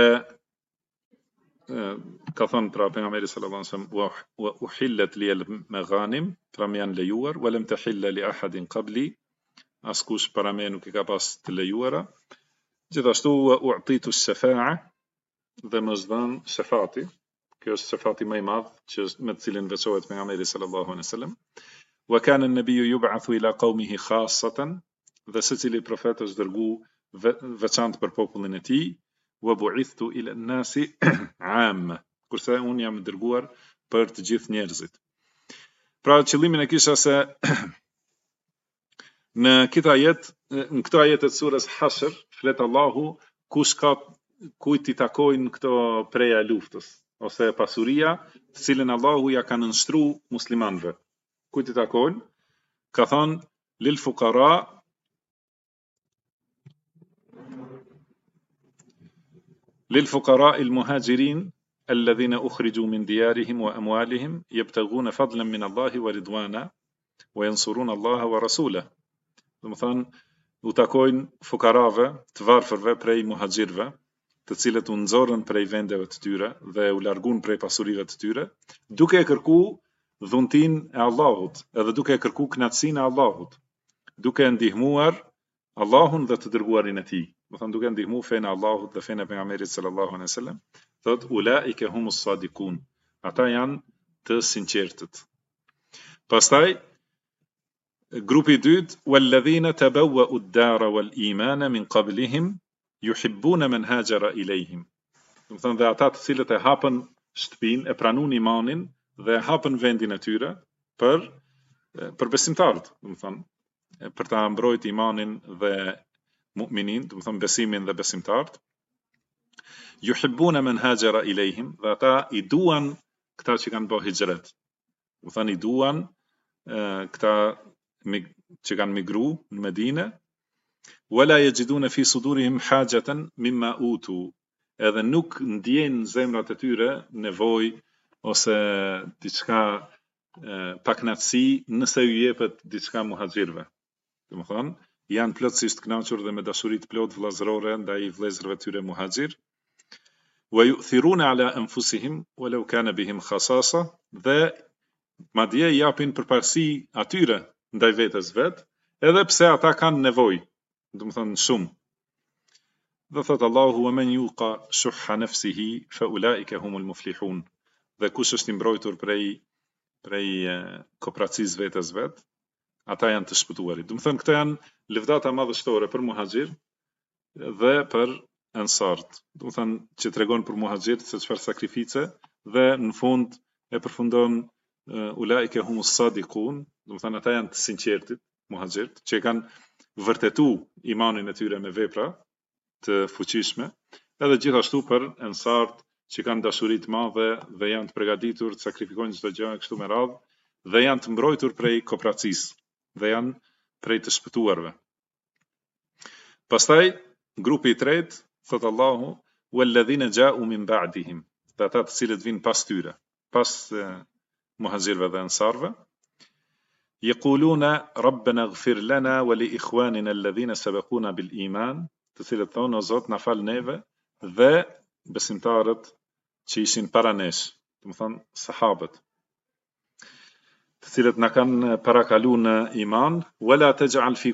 ka thënë pra pejgamberi sallallahu alaihi wasallam wa uhillat li al-maghanim, pra më janë lejuar, wa lam tahilla li ahadin qabli, askush para me nuk i ka pas të lejuara. Gjithashtu wa u'titu ash-shafa'a, dhe më është dhënë shefati. Kjo është shefati më i madh që me të cilin veçohet pejgamberi sallallahu alaihi wasallam. Wa kana an-nabiyyu yub'athu ila qaumihi khassatan, dhe secili profet është dërguar veçantë për popullin e tij. Wa bu'ithtu ila an-nasi 'amma, kurse unë jam dërguar për të gjithë njerëzit. Pra qëllimin e kisha se në këto ajete të surës Hashr flet Allahu kujt i takojnë këto preja luftës ose pasuria, të cilën Allahu ja ka nënshtruar muslimanëve. Kujt i takojnë? Ka thënë lil fuqara, للفقراء المهاجرين الذين أخرجوا من ديارهم وأموالهم يبتغون فضلا من الله ورضوانا وينصرون الله ورسوله. Do të thonë u takojnë fukarave, të varfërve prej muhaxhirëve, të cilët u nxorën prej vendeve të tyre dhe u larguan prej pasurive të tyre, duke e kërkuar dhuntin e Allahut, edhe duke e kërkuar kënaqësinë e Allahut, duke ndihmuar Allahun dhe të dërguarin e tij. Do thënë duke ndihmuar fenë e Allahut dhe fenë e pejgamberit sallallahu alaihi wasallam, thot ulaike humus sadiqun, ata janë të sinqertët. Pastaj grupi i dytë, walladhina tabawwa'u ad-dara wal imana min qablihim yuhibbuna man hajara ilayhim. Do thënë dhe ata të cilët e hapën shtëpinë, e pranuan imanin dhe e hapën vendin e tyre për besimtarët, do thënë për ta mbrojtur imanin dhe mu'minin, do thënë besimin dhe besimtarët. Yuhibbuna man hajara ilayhim, dhe ata i duan këta që kanë bërë hijret. Do thënë i duan këta që kanë migru në Medinë, wala yajiduna fi sudurihim hajatan mimma utu, edhe nuk ndjejnë në zemrat e tyre nevojë ose diçka paknatësi nëse ju jepet diçka muhaxhirëve. Domethënë janë plotësisht kënaqur dhe me dashuri të plot vëllazërore ndaj vëllezërve të tyre muhaxhir. Wa yu'thiruna ala anfusihim walau kana bihim khasasa, dhe madje japin përparësi atyre ndaj vetes vet, edhe pse ata kanë nevojë, do të thënë shumë. Dhe thot Allahu wa man yuqa shuhha nafsihi fa ulaika humul muflihun. Dhe kush është i mbrojtur prej kopracisë vetes vet, ata janë të shpëtuarit. Do të thënë këto janë lëvdata madhështore për muhaxhir dhe për ansart. Do të thënë që tregon për muhaxhir se çfarë sakrifice, dhe në fund e përfundon ulaike humus sadiqun, do të thënë ata janë të sinqertit, muhaxhirt, që kanë vërtetuar imanin e tyre me vepra të fuqishme, edhe gjithashtu për ansart që kanë dashuri të madhe dhe janë të përgatitur të sakrifikojnë çdo gjë kështu me radhë, dhe janë të mbrojtur prej kopracisë, dhe janë prej të shpëtuarve. Pastaj grupi i tretë, thot Allahu, walladhina ja'u min ba'dihim, dhe ata të cilët vinë pas tyre, pas muhaxhirëve dhe ansarve, yaquluna rabbana ighfir lana wa li ikhwanina alladhina sabaquna bil iman, të cilët thonë o Zot na fal neve dhe besimtarët që ishin para nesh, do të thonë sahabët, të cilët na kanë parakaluar në iman, wala taj'al fi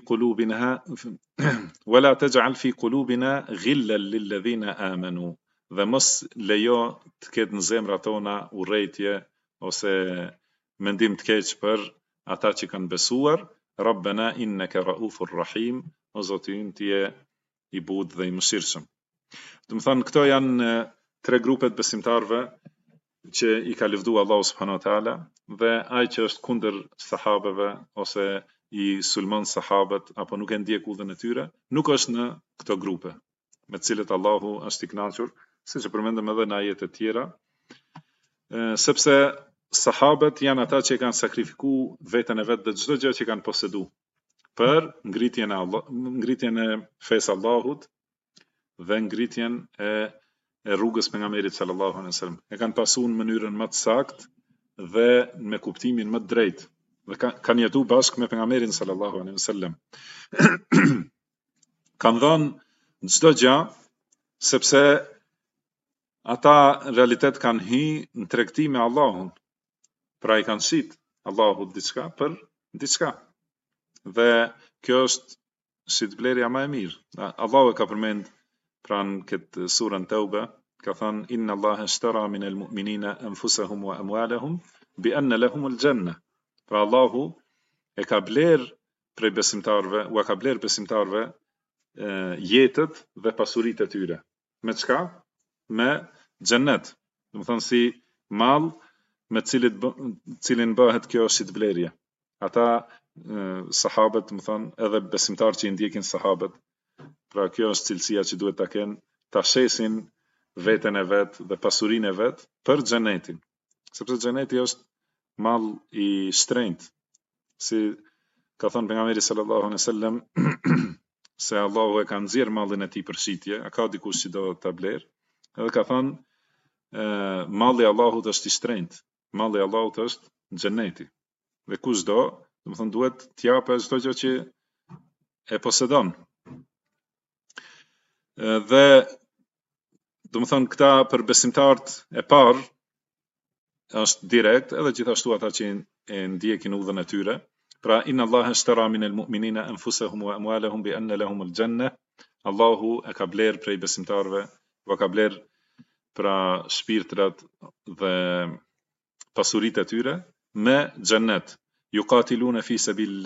qulubina ghillan lil ladhina amanu, dhe mos lejo të ketë në zemrat tona urrëtie ose mendim të keq për ata që kanë besuar. Rabbana innaka raufur rahim, o Zoti ynë ti je i butë dhe i mëshirshëm. Do të thonë këto janë tre grupet besimtarve që i ka lëvduar Allahu subhanahu wa taala, dhe ai që është kundër sahabeve ose i sulmon sahabët apo nuk e ndjek udhën e tyre, nuk është në këto grupe, me të cilët Allahu është i kënaqur, siç e përmendëm edhe në ajete të tjera, sepse sahabët janë ata që kanë sakrifikuar veten e vet dhe çdo gjë që kanë posedu për ngritjen e fesë Allahut dhe ngritjen e rrugës pejgamberit sallallahu alaihi wasallam. E kanë pasur në mënyrën më të saktë dhe me kuptimin më të drejtë dhe kanë jetu bashkë me pejgamberin sallallahu alaihi wasallam. Kanë dhënë çdo gjë sepse ata në realitet kanë hyrë në tregti me Allahun. Pra i kanë shit Allahut diçka për diçka. Dhe kjo është shitblerja më e mirë. Allahu e ka përmend pranë këtë surën Tauba, ka thënë inna Allaha ishtara min al-mu'minina anfusahum wa amwalahum bi anna lahum al-janna. Pra Allahu e ka bler prej besimtarëve, u ka bler besimtarëve jetët dhe pasuritë e tyre. Me çka? Me xhennet. Do të thonë si mall me cilin bëhet kjo shitblerje. Ata sahabët, do të thonë edhe besimtarë që i ndjekin sahabët. Pra kjo është cilësia që duhet ta kenë, ta shesin veten e vet dhe pasurinë e vet për xhenetin. Sepse xheneti është mall i shtrenjtë. Si ka thënë pejgamberi sallallahu alaihi wasallam se Allahu e ka nxjerr mallin e tij për shitje, a ka dikush që do ta bler? Edhe ka thënë malli i Allahut është i shtrenjtë. Malli i Allahut është xheneti. Dhe kushdo, do të thonë duhet t'japë çdo gjë që e posedon. Dhe do të thonë këta për besimtarët e parë është direkt, edhe gjithashtu ata që e ndjekin udhën e tyre. Pra inna Allaha ishtara min al-mu'minina anfusahum wa amwalahum bi anna lahum al-janna. Allahu e ka bler prej besimtarëve, u ka bler pra shpirtrat dhe pasuritë e tyre me xhennet. Yuqatiluna fi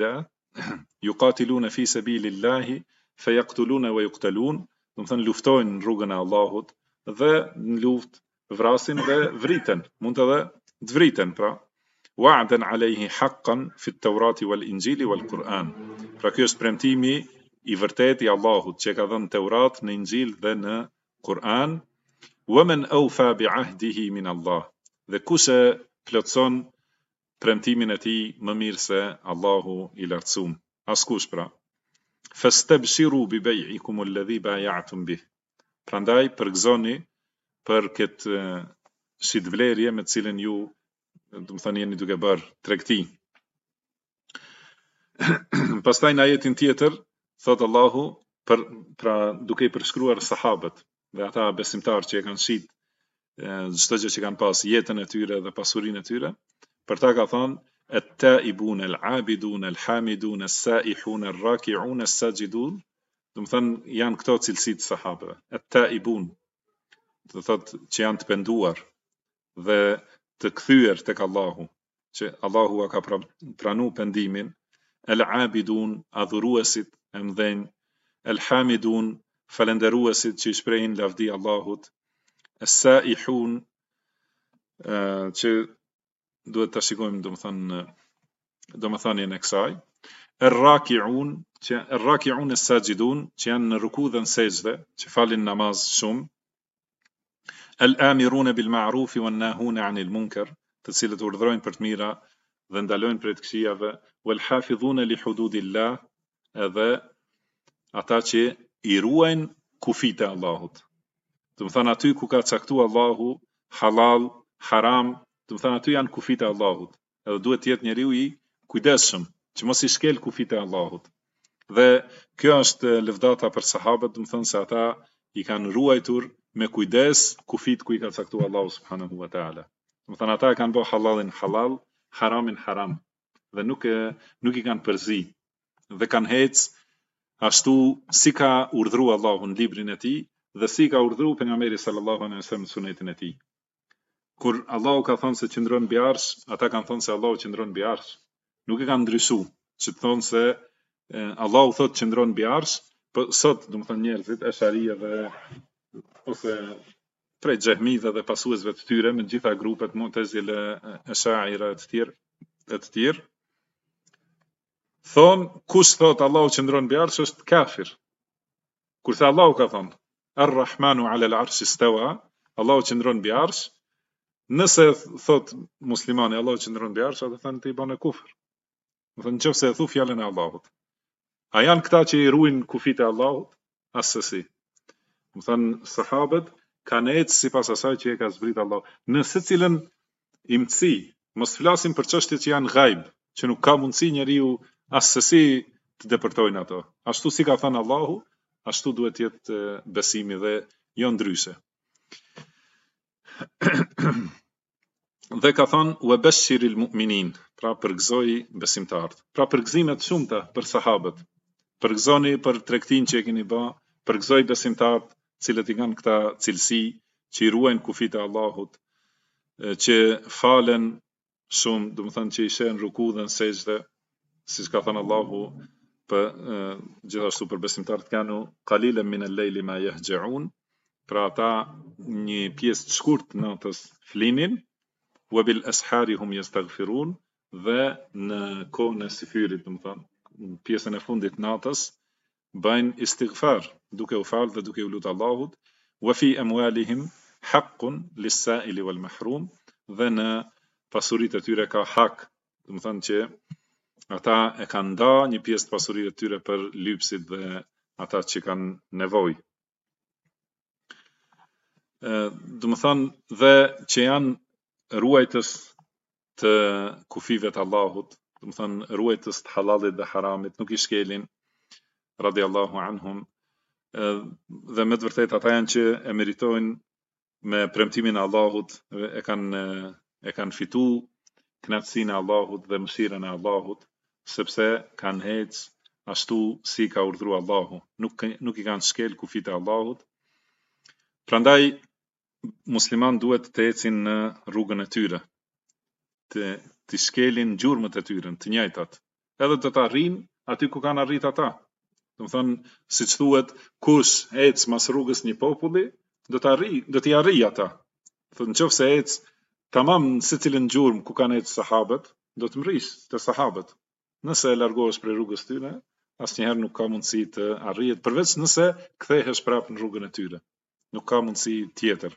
sabilillah fayaqtuluna wa yuqtalun. Do të thënë luftojnë në rrugën e Allahut dhe në luftë vrasin dhe vriten, mund edhe të vriten pra. Wa'dan alayhi haqqan fi at-Taurati wal-Injili wal-Quran. Pra ky është premtimi i vërtetë i Allahut që ka dhënë Teurat, në Injil dhe në Kur'an. Wa man awfa bi'ahdihi min Allah. Dhe kush e plotson premtimin e tij më mirë se Allahu i lartësuar. Askush pra. Fastabshiru bi bay'ikum alladhi bay'atum bih. Prandaj përgëzoni për këtë shitblerje me të cilën ju, do të thënë, jeni duke bërë tregti. Pastaj në ajetin tjetër thot Allahu pra duke i përshkruar sahabët dhe ata besimtarë që e kanë shit çdo gjë që kanë pas, jetën e tyre dhe pasurinë e tyre, për ta ka thënë at-taibun al-abidun al-hamidun as-saihun ar-raki'un as-sajidun. Do të thënë janë këto cilësitë sahabëve. At-taibun, do thotë që janë të penduar dhe të kthyer tek Allahu, që Allahu ka pranuar pendimin. El-abidun, adhuruesit e mëdhenj. El-hamidun, falënderuesit që i shprehin lavdi Allahut. Es-saihun, që duhet ta shikojmë domethënien e kësaj. Er-raki'un, që er-raki'un es-sajidun, që janë në ruku dhe në sejdë, që falin namaz shumë. El-amirun bil ma'ruf wan-nahun 'anil munkar, të cilët urdhrojnë për të mira dhe ndalojnë prej të këqijave. Wal-hafidhun li hududillah, edhe ata që i ruajnë kufijtë e Allahut. Do të thonë aty ku ka caktuar Allahu halal, haram, do të thonë aty janë kufijtë e Allahut. Edhe duhet të jetë njeriu i kujdesshëm që mos i shkel kufijtë e Allahut. Dhe kjo është lëvdata për sahabët, do të thonë se ata i kanë ruajtur me kujdes kufijtë ku i ka caktuar Allahu subhanahu wa taala. Do të thonë ata e kanë bërë halalin halal, haramin haram dhe nuk i kanë përzi dhe kanë hecë ashtu si ka urdhëruar Allahu në librin e tij dhe si ka urdhëruar pejgamberi sallallahu alaihi wasallam në sunetin e tij. Kur Allahu ka thënë se qëndron mbi arsh, ata kanë thënë se Allahu qëndron mbi arsh. Nuk e kanë ndryshuar, që të thonë se Allahu thotë qëndron mbi arsh, po sot domethënë njerëzit esharia dhe ose prej xehmidhe dhe pasuesve të tyre me gjitha grupet Mu'tazile, Ash'aira e të tjerë Thon, kush thot Allahu qëndron mbi arsh është kafir. Kur tha Allahu ka thonë, Ar-Rahmanu ala al-arsh istawa, Allahu qëndron mbi arsh, nëse thot muslimani Allahu qëndron mbi arsh, atë thënë ti bën kufër. Do thënë nëse e thu fjalën e Allahut. A janë këta që i ruajnë kufit e Allahut? Asesi. Do thënë sahabët kanë ecë sipas asaj që e ka zbrit Allahu. Në secilën imtësi, mos flasim për çështjet që janë ghaib, që nuk ka mundësi njeriu asesi të depërtojnë ato. Ashtu si ka thënë Allahu, ashtu duhet të jetë besimi dhe jo ndryshe. Dhe ka thënë wa bashiril mu'minin, pra përgëzoi besimtarët. Pra përgëzime të shumta për sahabët. Përgëzoni për tregtinë që e keni bë, përgëzoi besimtarët, cilët i kanë këta cilësi, që i ruajnë kufit e Allahut, që falen shumë, do të thënë që i shehen ruku dhe në sejdë, siç ka thënë Allahu për gjithashtu për besimtarët kanu qalilan min al-layli ma yahja'un, pra ata një pjesë të shkurtë natës flinin, wa bil ashari hum yastaghfirun, dhe në kohën e syfyrit, do të thënë në pjesën e fundit natës bëjnë istighfar, duke u falë dhe duke u lutur Allahut, wa fi amwalihim haqqun lis-sa'ili wal mahrum, dhe në pasuritë e tyre ka hak, do të thënë që ata e kanë nda një pjesë të pasuritë e tyre për lypsit dhe ata që kanë nevojë. Do të thënë dhe që janë ruajtës të kufive të Allahut, do të thënë ruajtës të halalit dhe haramit, nuk i shkelin, radiallahu anhum, dhe me të vërtetë ata janë që e meritojnë me premtimin e Allahut, e kanë fitu kënaqësinë e Allahut dhe mëshirën e Allahut, sepse kanë hecë ashtu si ka urdhëruar Allahu, nuk i kanë shkel kufit e Allahut. Prandaj musliman duhet të ecin në rrugën e tyre, të shkelin gjurmët e tyre, të njëjtat, edhe do të arrijnë aty ku kanë arrit ata. Do të thonë, siç thuhet, kush ecë mas rrugës një populli, do t'i arrijë ata. Thonë nëse ecë tamam në secilën gjurmë ku kanë ecë sahabët, do të mrish të sahabët. Nëse e largohesh prej rrugës tyre, asnjëherë nuk ka mundësi të arrihet, përveç nëse kthehesh prapë në rrugën e tyre. Nuk ka mundësi tjetër.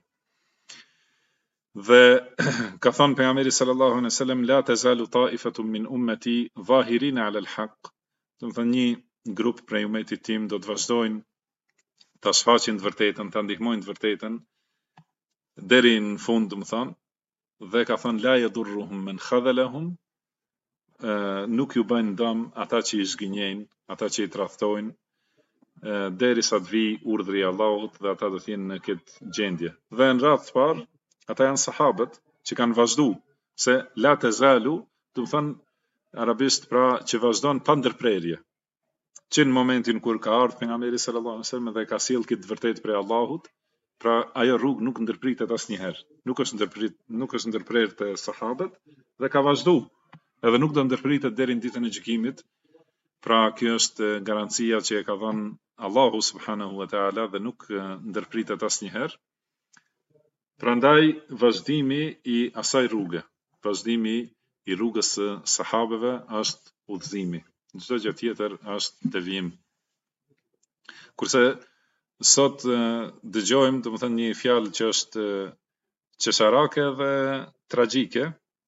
Dhe ka thënë pejgamberi sallallahu alaihi wasallam la tazalu ta'ifatun min ummati zahirin 'ala al-haq. Do të thonë një grup prej umetit tim do të vazhdojnë ta shfaqin të vërtetën, ta ndihmojnë të vërtetën deri në fund, do të thonë, dhe ka thënë la yadurruhum man khadhalahum, nuk ju bëjnë dëm ata që i zgënjejnë, ata që i tradhtojnë, derisa të vi urdhri i Allahut dhe ata do të jenë në këtë gjendje. Dhe në radhë të parë, ata janë sahabët që kanë vazhdu, se la tazalu, do të thonë arabisht pra që vazhdon pa ndërprerje. Që në momentin kur ka ardhur pejgamberi sallallahu alaihi wasallam dhe ka sjell këtë vërtet prej Allahut, pra ajo rrugë nuk ndërpritet asnjëherë. Nuk është ndërprerë te sahabët dhe ka vazhdu. Edhe nuk do ndërpritet deri në ditën e gjykimit. Pra kjo është garancia që e ka dhënë Allahu subhanahu wa taala dhe nuk ndërpritet asnjëherë. Prandaj vazhdimi i asaj rruge, vazhdimi i rrugës së sahabëve është udhëzimi. Çdo gjë tjetër është devijim. Kurse sot dëgjojmë, domethënë një fjalë që është çesharake dhe tragjike,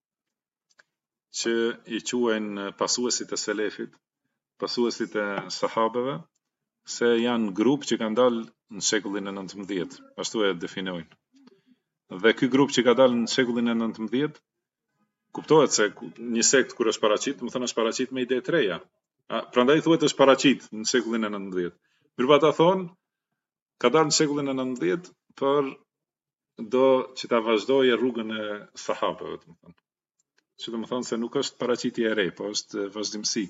që i quajnë pasuesit e selefit, pasuesit e sahabëve, se janë grup që kanë dalë në shekullin e 19, ashtu e definojnë. Dhe ky grup që ka dalë në shekullin e 19, kuptohet se një sekt kur është paraqit, do të thonë është paraqit me ide të reja. Prandaj thuhet është paraqit në shekullin e 19. Mirë, ata thonë ka dalë në shekullin e 19 për do që ta vazhdojë rrugën e sahabëve, do të thonë. Që do të thonë se nuk është paraqitje e re, po është vazhdimsi.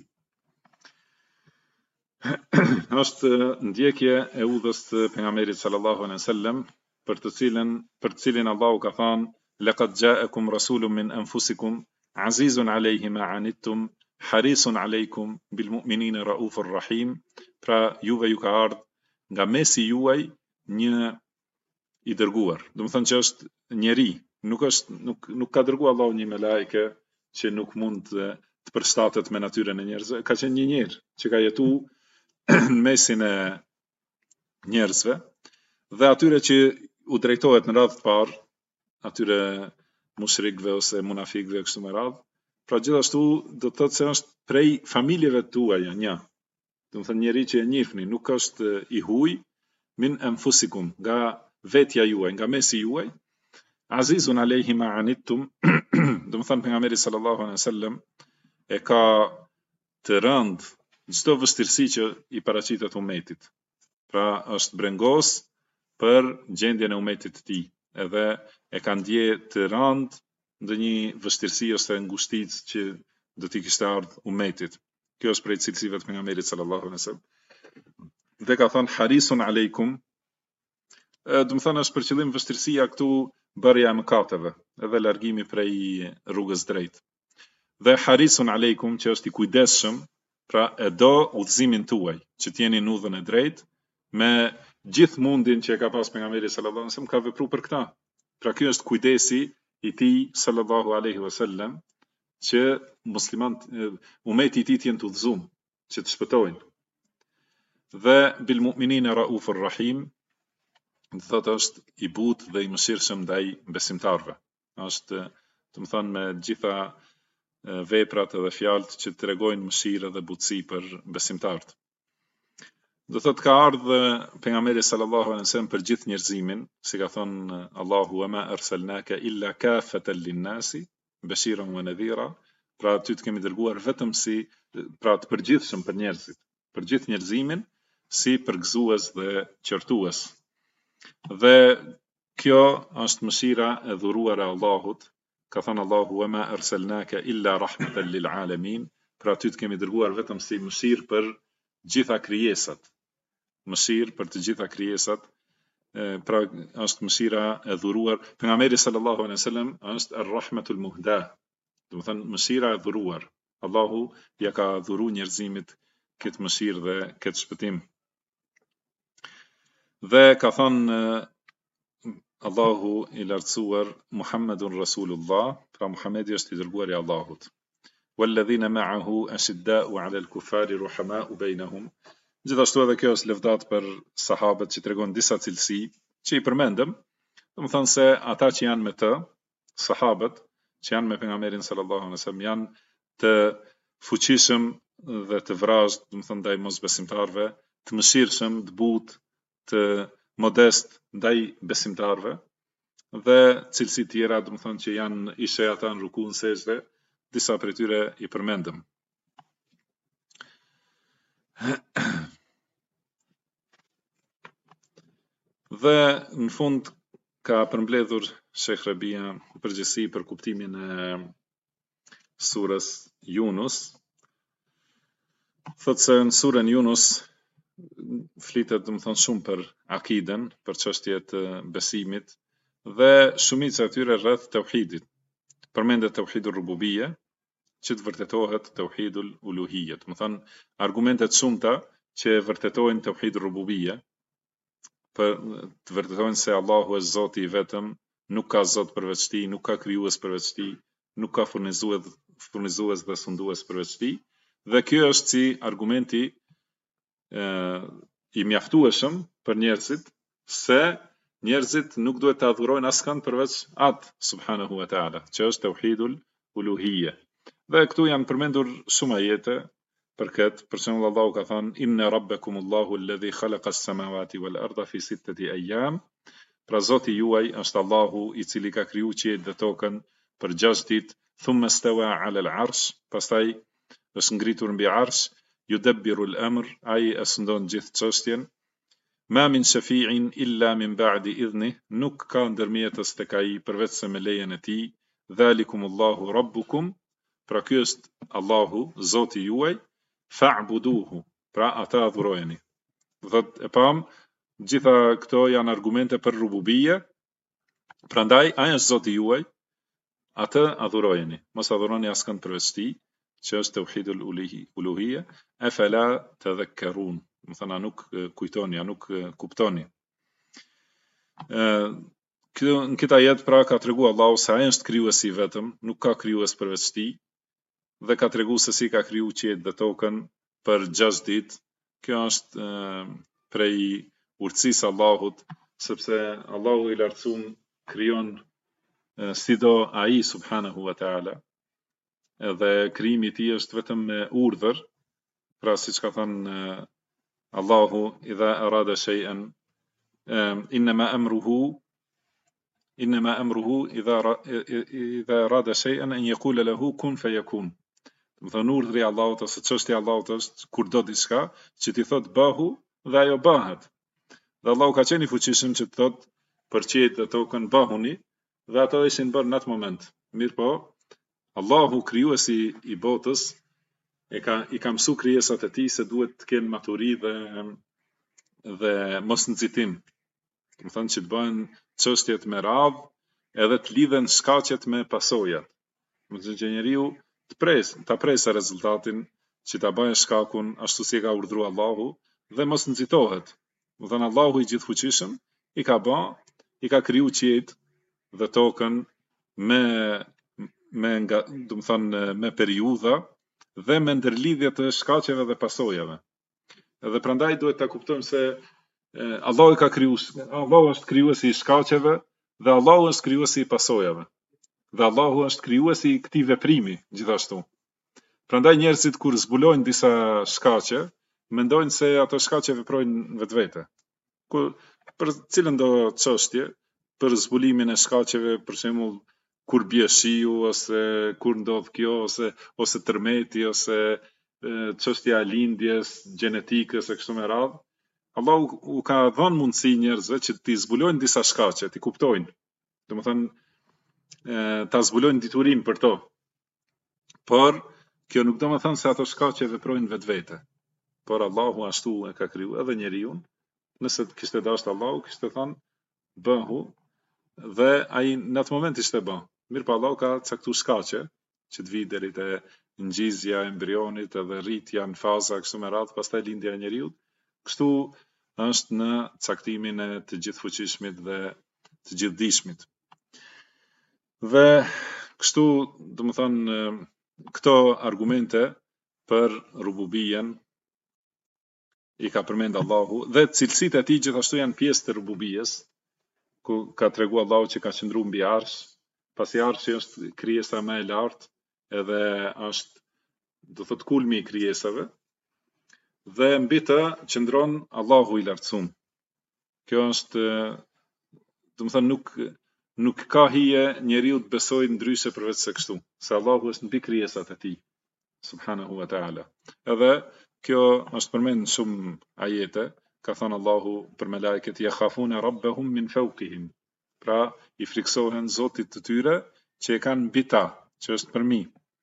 Është ndjekje e udhës të pejgamberit sallallahu alaihi wasallam, për të cilin Allahu ka thënë laqad ja'akum rasulun min anfusikum azizun alayhi ma anittum harisun alaykum bil mu'minina raufur rahim. Pra juve ju ka ardhur nga mesi juaj një i dërguar. Do të thonë që është njeri, nuk ka dërguar Allahu një melajke që nuk mund të përshtatet me natyrën e njerëzve, ka qenë një njerë që ka jetu në mesin e njerëzve dhe atyre që u drejtohet në radhë të parë, atyre mushrikëve ose munafikëve kështu me radhë. Pra gjithashtu do të thotë se është prej familjeve tuaja një. Do të thënë njeri që e njihni nuk është i huaj min anfusikum, nga vetja juaj, nga mesi juaj. Azizun alayhi ma anittum, do të thënë pejgamberi sallallahu alaihi wasallam e ka të rënd çdo vështirësi që i paraqitet umetit. Pra është brengos për gjendjen e umetit të tij, edhe e ka ndje të rënd ndonjë vështirësi ose ngushticë që do t'i kishte ardhur umetit. Kjo është prej cilësive të pejgamberit sallallahu alaihi wasallam. Dhe ka thënë harisun aleikum, do të thënë është për qëllim vështirësia këtu bërja e mëkateve, edhe largimi prej rrugës drejt. Dhe harisun aleikum që është i kujdesshëm, pra e do udhëzimin tuaj, që t'jeni në udhën e drejt, me gjithë mundin që e ka pas pejgamberi sallallahu alaihi wasallam, ka vepruar për këtë. Pra ky është kujdesi i tij sallallahu alaihi wasallam, që muslimanët umeti i tij të jenë të udhëzuar, që të shpëtojnë. Dhe bil mu'minina raufur rahim, do thotë është i butë dhe i mëshirshëm ndaj besimtarëve. Është, do të thonë, me gjitha veprat edhe fjalët që tregojnë mëshirë dhe butësi për besimtarët. Do thotë ka ardhur pejgamberi sallallahu alaihi wasallam për gjithë njerëzimin, si ka thënë Allahu wa ma arsalnaka illa kafatan lin-nasi bashiran wa nadhira, pra ty të kemi dërguar vetëm si pra të përgjithshëm për njerëzit, për gjithë njerëzimin, si përgëzues dhe qortues. Dhe kjo është mëshira e dhuruar e Allahut. Ka thënë Allahu wa ma arsalnaka illa rahmatan lil alamin, pra ty të kemi dërguar vetëm si mëshirë për gjitha krijesat. Mëshirë për të gjitha krijesat, pra është mëshira e dhuruar. Pejgamberi sallallahu alaihi wasallam është ar-rahmatul muhda, do të thënë mëshira e dhuruar. Allahu ja ka dhuruar njerëzimit këtë mëshirë dhe këtë shpëtim. Dhe ka thënë Allahu i lartësuar Muhammedun Rasulullah, pra Muhammedi është i dërguar i Allahut. Walladhina ma'ahu ashidda'u 'ala al-kuffari ruhama'u bainahum. Gjithashtu edhe kjo është lëvdat për sahabët që tregon disa cilësi që i përmendëm, do të thonë se ata që janë me të, sahabët që janë me pejgamberin sallallahu alaihi wasallam, janë të fuqishëm dhe të vrazhd, do të thonë ndaj mosbesimtarëve, të mëshirshëm, të butë, të modest ndaj besimtarëve, dhe cilësi tjera, do të thonë që janë ishe ata në ruku në sejdë, disa prej tyre i përmendëm. Dhe në fund ka përmbledhur Sheikh Rabia përgjithësi për kuptimin e surës Yunus. Thotë se në surën Yunus flitet, do të thonë, shumë për akiden, për çështjet e besimit, dhe shumica e tyre rreth tauhidit. Përmendet tauhidul rububiyya, që të vërtetohet tauhidul uluhiyya. Do të thonë argumentet shumta që vërtetojnë tauhidul rububiyya, për të vërtetojnë se Allahu është Zoti i vetëm, nuk ka Zot përveç tij, nuk ka krijues përveç tij, nuk ka furnizues dhe sundues përveç tij. Dhe kjo është si argumenti i mjaftueshëm për njerëzit, se njerëzit nuk duhet të adhurojnë askënd përveç atë subhanahu wa taala, që është tauhidul uluhiyya. Dhe këtu janë përmendur shumë ajete për këtë. Për shembull, Allahu ka thënë inna rabbakumullahu alladhi khalaqa as-samawati wal arda fi 6 ayyam, pra Zoti juaj është Allahu i cili ka kriju qiellin dhe tokën për 6 ditë, thumma stawa 'ala al-'arsh, pastaj është ngritur mbi arsh, yudabbiru al-amr, ai e sundon gjithë çështjen. Ma min shafi'in illa min ba'di idhnih, nuk ka ndërmjetës tek ai përveç se me lejen e tij. Dhalikumullahu rabbukum, pra ky është Allahu, Zoti juaj, fa'buduhu, pra ata adhurojeni. Dhe e pam, gjitha këto janë argumente për rububiyya, prandaj ai është Zoti juaj, atë adhurojeni. Mos adhuroni askënd përveç tij, që është tauhidul uluhiyya. Afala tadhakkarun, do thënë nuk kujtoni, nuk kuptoni. Në këtë ajet pra ka treguar Allahu se ai është krijuesi i vetëm, nuk ka krijues përveç tij, dhe ka tregu se si ka kriju qiejt dhe tokën për 6 ditë. Kjo është prej urtësisë Allahut, sepse Allahu i lartësuar krijon sido ai subhanahu wa taala. Edhe krijimi i tij është vetëm me urdhër, pra siç ka thënë Allahu idha arada shay'an inma amruhu idha arada shay'an an yaqula lahu kun fayakun. Do të thonë urdhri i Allahut ose çështja e Allahut është kur do diçka që ti thot bëhu dhe ajo bëhet. Dhe Allahu ka qenë i fuqishëm që të thot për qiejt dhe tokën bëhuni dhe ato ishin bërë në atë moment. Mirë po, Allahu krijuesi i botës i ka mësu krijesat e tij se duhet të kenë maturi dhe mos nxitim. Do të thonë që të bëhen çështjet me radhë edhe të lidhen shkaqet me pasojat. Do të thonë që njeriu ta presë rezultatin që ta bëjë shkakun ashtu si e ka urdhëruar Allahu dhe mos nxitohet. Do thënë Allahu i gjithfuqishëm i ka kriju qiejt dhe tokën me periudha dhe me ndërlidhje të shkaqeve dhe pasojave. Edhe prandaj duhet ta kuptojmë se Allahu është krijuesi i shkaqeve dhe Allahu është krijuesi i pasojave. Dhe Allahu është krijuesi i këtij veprimi gjithashtu. Prandaj njerëzit kur zbulojnë disa shkaqe, mendojnë se ato shkaqe veprojnë vetvete. Për cilën do çështje, për zbulimin e shkaqeve, për shembull kur bie shiu ose kur ndodh kjo ose tërmeti ose çështja e lindjes, gjenetikës e kështu me radhë. Allahu u ka dhënë mundësi njerëzve që t'i zbulojnë disa shkaqe, t'i kuptojnë. Domethënë ta zbulojnë diturinë për to. Por kjo nuk do të thonë se ato shkaqe veprojnë vetvete. Por Allahu ashtu e ka kriju edhe njeriu. Nëse kishte dashur Allahu, kishte thënë bëhu dhe ai në atë moment ishte bë. Mirë pa Allahu ka caktuar shkaqe që të vijë deri te ngjizja e embrionit edhe rritja në faza kështu me radhë, pastaj lindja e njeriu. Kështu është në caktimin e të gjithfuqishmit dhe të gjithdijshmit. Dhe kështu, do të thonë, këto argumente për rububijen i ka përmend Allahu dhe cilësitë e tij gjithashtu janë pjesë të rububijes, ku ka treguar Allahu që ka qëndruar mbi arsh, pasi arshi është krijesa më e lartë edhe është do thotë kulmi i krijesave dhe mbi të qëndron Allahu i lartësuar. Kjo është, do të thonë nuk ka hije njeriu të besojë ndryshe përveç se kështu, se Allahu është mbi krijesat e tij subhanahu wa taala. Edhe kjo është përmend shumë ajete, ka thënë Allahu për melekët yakhafuna rabbahum min fawqihim. Pra i friksohen Zotit të tyre që e kanë mbi ta, që është përmi.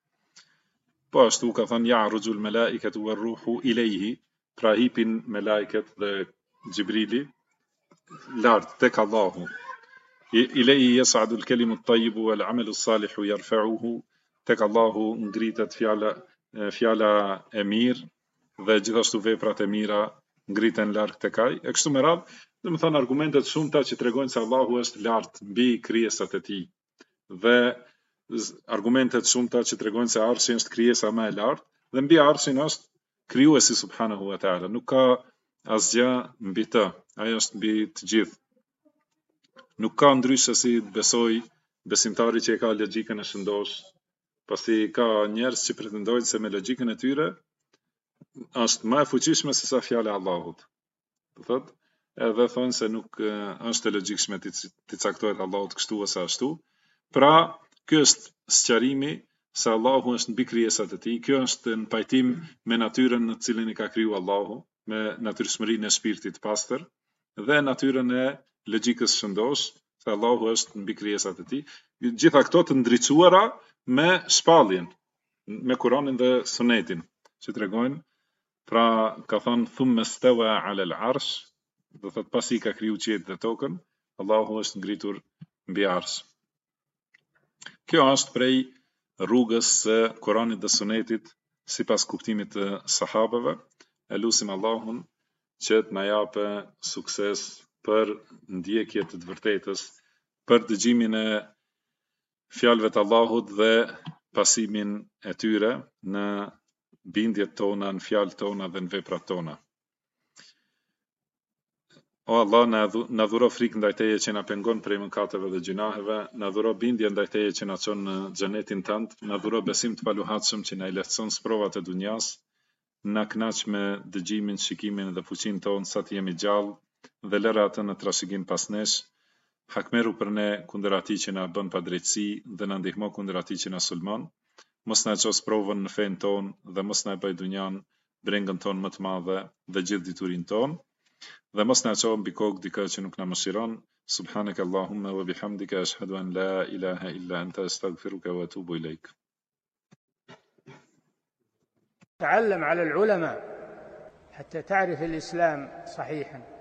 Po ashtu ka thënë ya'rujul malaikatu war-ruhu ilayhi, pra hipin melekët dhe Xhibrili lart tek Allahu. Ilayhi yas'adu al-kalimu at-tayyibu wal-'amalu as-salihu yarfa'uhu, tek Allahu ngritet fjala e mirë dhe gjithashtu veprat e mira ngriten larg tek ai. E kështu me radhë, do të thonë argumentet shumëta që tregojnë se Allahu është lart mbi krijesat e tij. Dhe argumentet shumëta që tregojnë se arshi është krijesa më e lartë dhe mbi arshin është krijuesi subhanahu wa taala. Nuk ka asgjë mbi të. Ai është mbi të gjithë. Nuk ka ndryshe si të besoj besimtari që e ka logjikën e shëndosh, pasi ka njerëz që pretendojnë se me logjikën e tyre është më e fuqishme se sa fjala e Allahut. Do thotë, edhe thonë se nuk është e logjikshme të caktohet Allahut kështu ose ashtu. Pra, ky është sqarimi se Allahu është mbi krijesat e tij. Kjo është në pajtim me natyrën në të cilën i ka kriju Allahu, me natyrshmërinë e shpirtit pastër dhe natyrën e logjikës shëndosh, se Allahu është mbi krijesat e tij. Gjitha këto të ndriçuara me shpalljen, me Kur'anin dhe Sunetin, që tregojnë, pra ka thënë thumma stawa 'ala al-'arsh, do thotë pasi ka kriju qiejt dhe tokën, Allahu është ngritur mbi arsh. Kjo është prej rrugës së Kuranit dhe Sunetit sipas kuptimit të sahabeve. E lutim Allahun që të na japë sukses për ndjekje të vërtetës, për dëgjimin e fjalëve të Allahut dhe pasimin e tyre në bindjet tona, në fjalët tona dhe në veprat tona. O Allah, na dhuro frikë ndaj Teje që na pengon prej mëkateve dhe gjunaheve, na dhuro bindje ndaj Teje që na çon në xhenetin tënd, na dhuro besim të paluhatshëm që na i lehtëson sprovat e dunjas, na kënaq me dëgjimin, shikimin dhe fuqinë tonë sa të jemi gjallë dhe lëra atë në trashëgim pas nesh. Hakmeru për ne kundër atij që na bën padrejtësi dhe na ndihmo kundër atij që na sulmon. Mos na ços provën në fen ton dhe mos na bëj dunjan brengën ton më të madhe dhe gjithë diturinë ton. Dhe mos na çon mbi kokë dikë që nuk na mëshiron. Subhanaka Allahumma wa bihamdika ashhadu an la ilaha illa anta astaghfiruka wa atubu ilaik. تعلم على العلماء حتى تعرف الإسلام صحيحا.